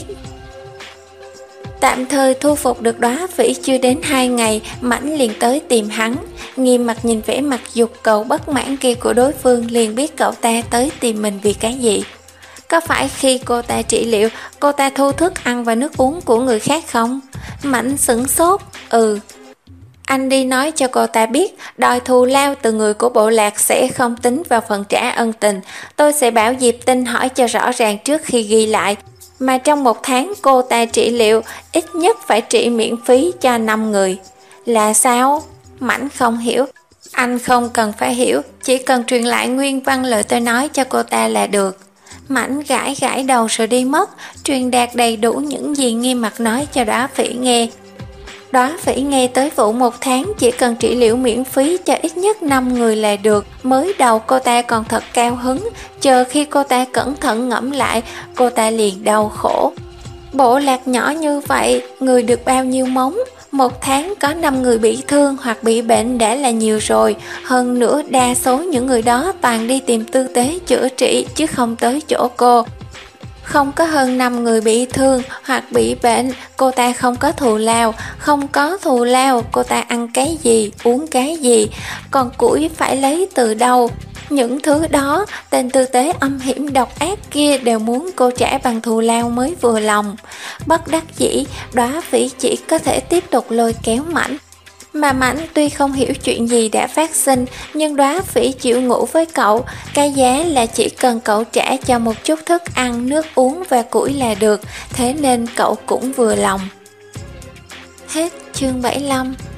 Tạm thời thu phục được Đóa Phỉ chưa đến hai ngày, Mãnh liền tới tìm hắn. Nghiêm Mặt nhìn vẻ mặt dục cầu bất mãn kia của đối phương liền biết cậu ta tới tìm mình vì cái gì. Có phải khi cô ta trị liệu, cô ta thu thức ăn và nước uống của người khác không? Mãnh sửng sốt. Ừ. Anh đi nói cho cô ta biết, đòi thù lao từ người của bộ lạc sẽ không tính vào phần trả ân tình. Tôi sẽ bảo Diệp Tinh hỏi cho rõ ràng trước khi ghi lại. Mà trong một tháng cô ta trị liệu, ít nhất phải trị miễn phí cho năm người. Là sao? Mãnh không hiểu. Anh không cần phải hiểu, chỉ cần truyền lại nguyên văn lời tôi nói cho cô ta là được. Mãnh gãi gãi đầu rồi đi mất, truyền đạt đầy đủ những gì Nghiêm Mặt nói cho Đóa Phỉ nghe. Đóa Phỉ nghe tới vụ một tháng chỉ cần trị liệu miễn phí cho ít nhất năm người là được. Mới đầu cô ta còn thật cao hứng, chờ khi cô ta cẩn thận ngẫm lại, cô ta liền đau khổ. Bộ lạc nhỏ như vậy, người được bao nhiêu mống? Một tháng có năm người bị thương hoặc bị bệnh đã là nhiều rồi. Hơn nữa đa số những người đó toàn đi tìm tư tế chữa trị chứ không tới chỗ cô. Không có hơn năm người bị thương hoặc bị bệnh, cô ta không có thù lao. Không có thù lao, cô ta ăn cái gì, uống cái gì, còn củi phải lấy từ đâu. Những thứ đó, tên tư tế âm hiểm độc ác kia đều muốn cô trả bằng thù lao mới vừa lòng. Bất đắc dĩ, Đóa Phỉ chỉ có thể tiếp tục lôi kéo Mãnh. Mà Mãnh tuy không hiểu chuyện gì đã phát sinh, nhưng Đóa Phỉ chịu ngủ với cậu, cái giá là chỉ cần cậu trả cho một chút thức ăn, nước uống và củi là được, thế nên cậu cũng vừa lòng. Hết chương bảy mươi lăm.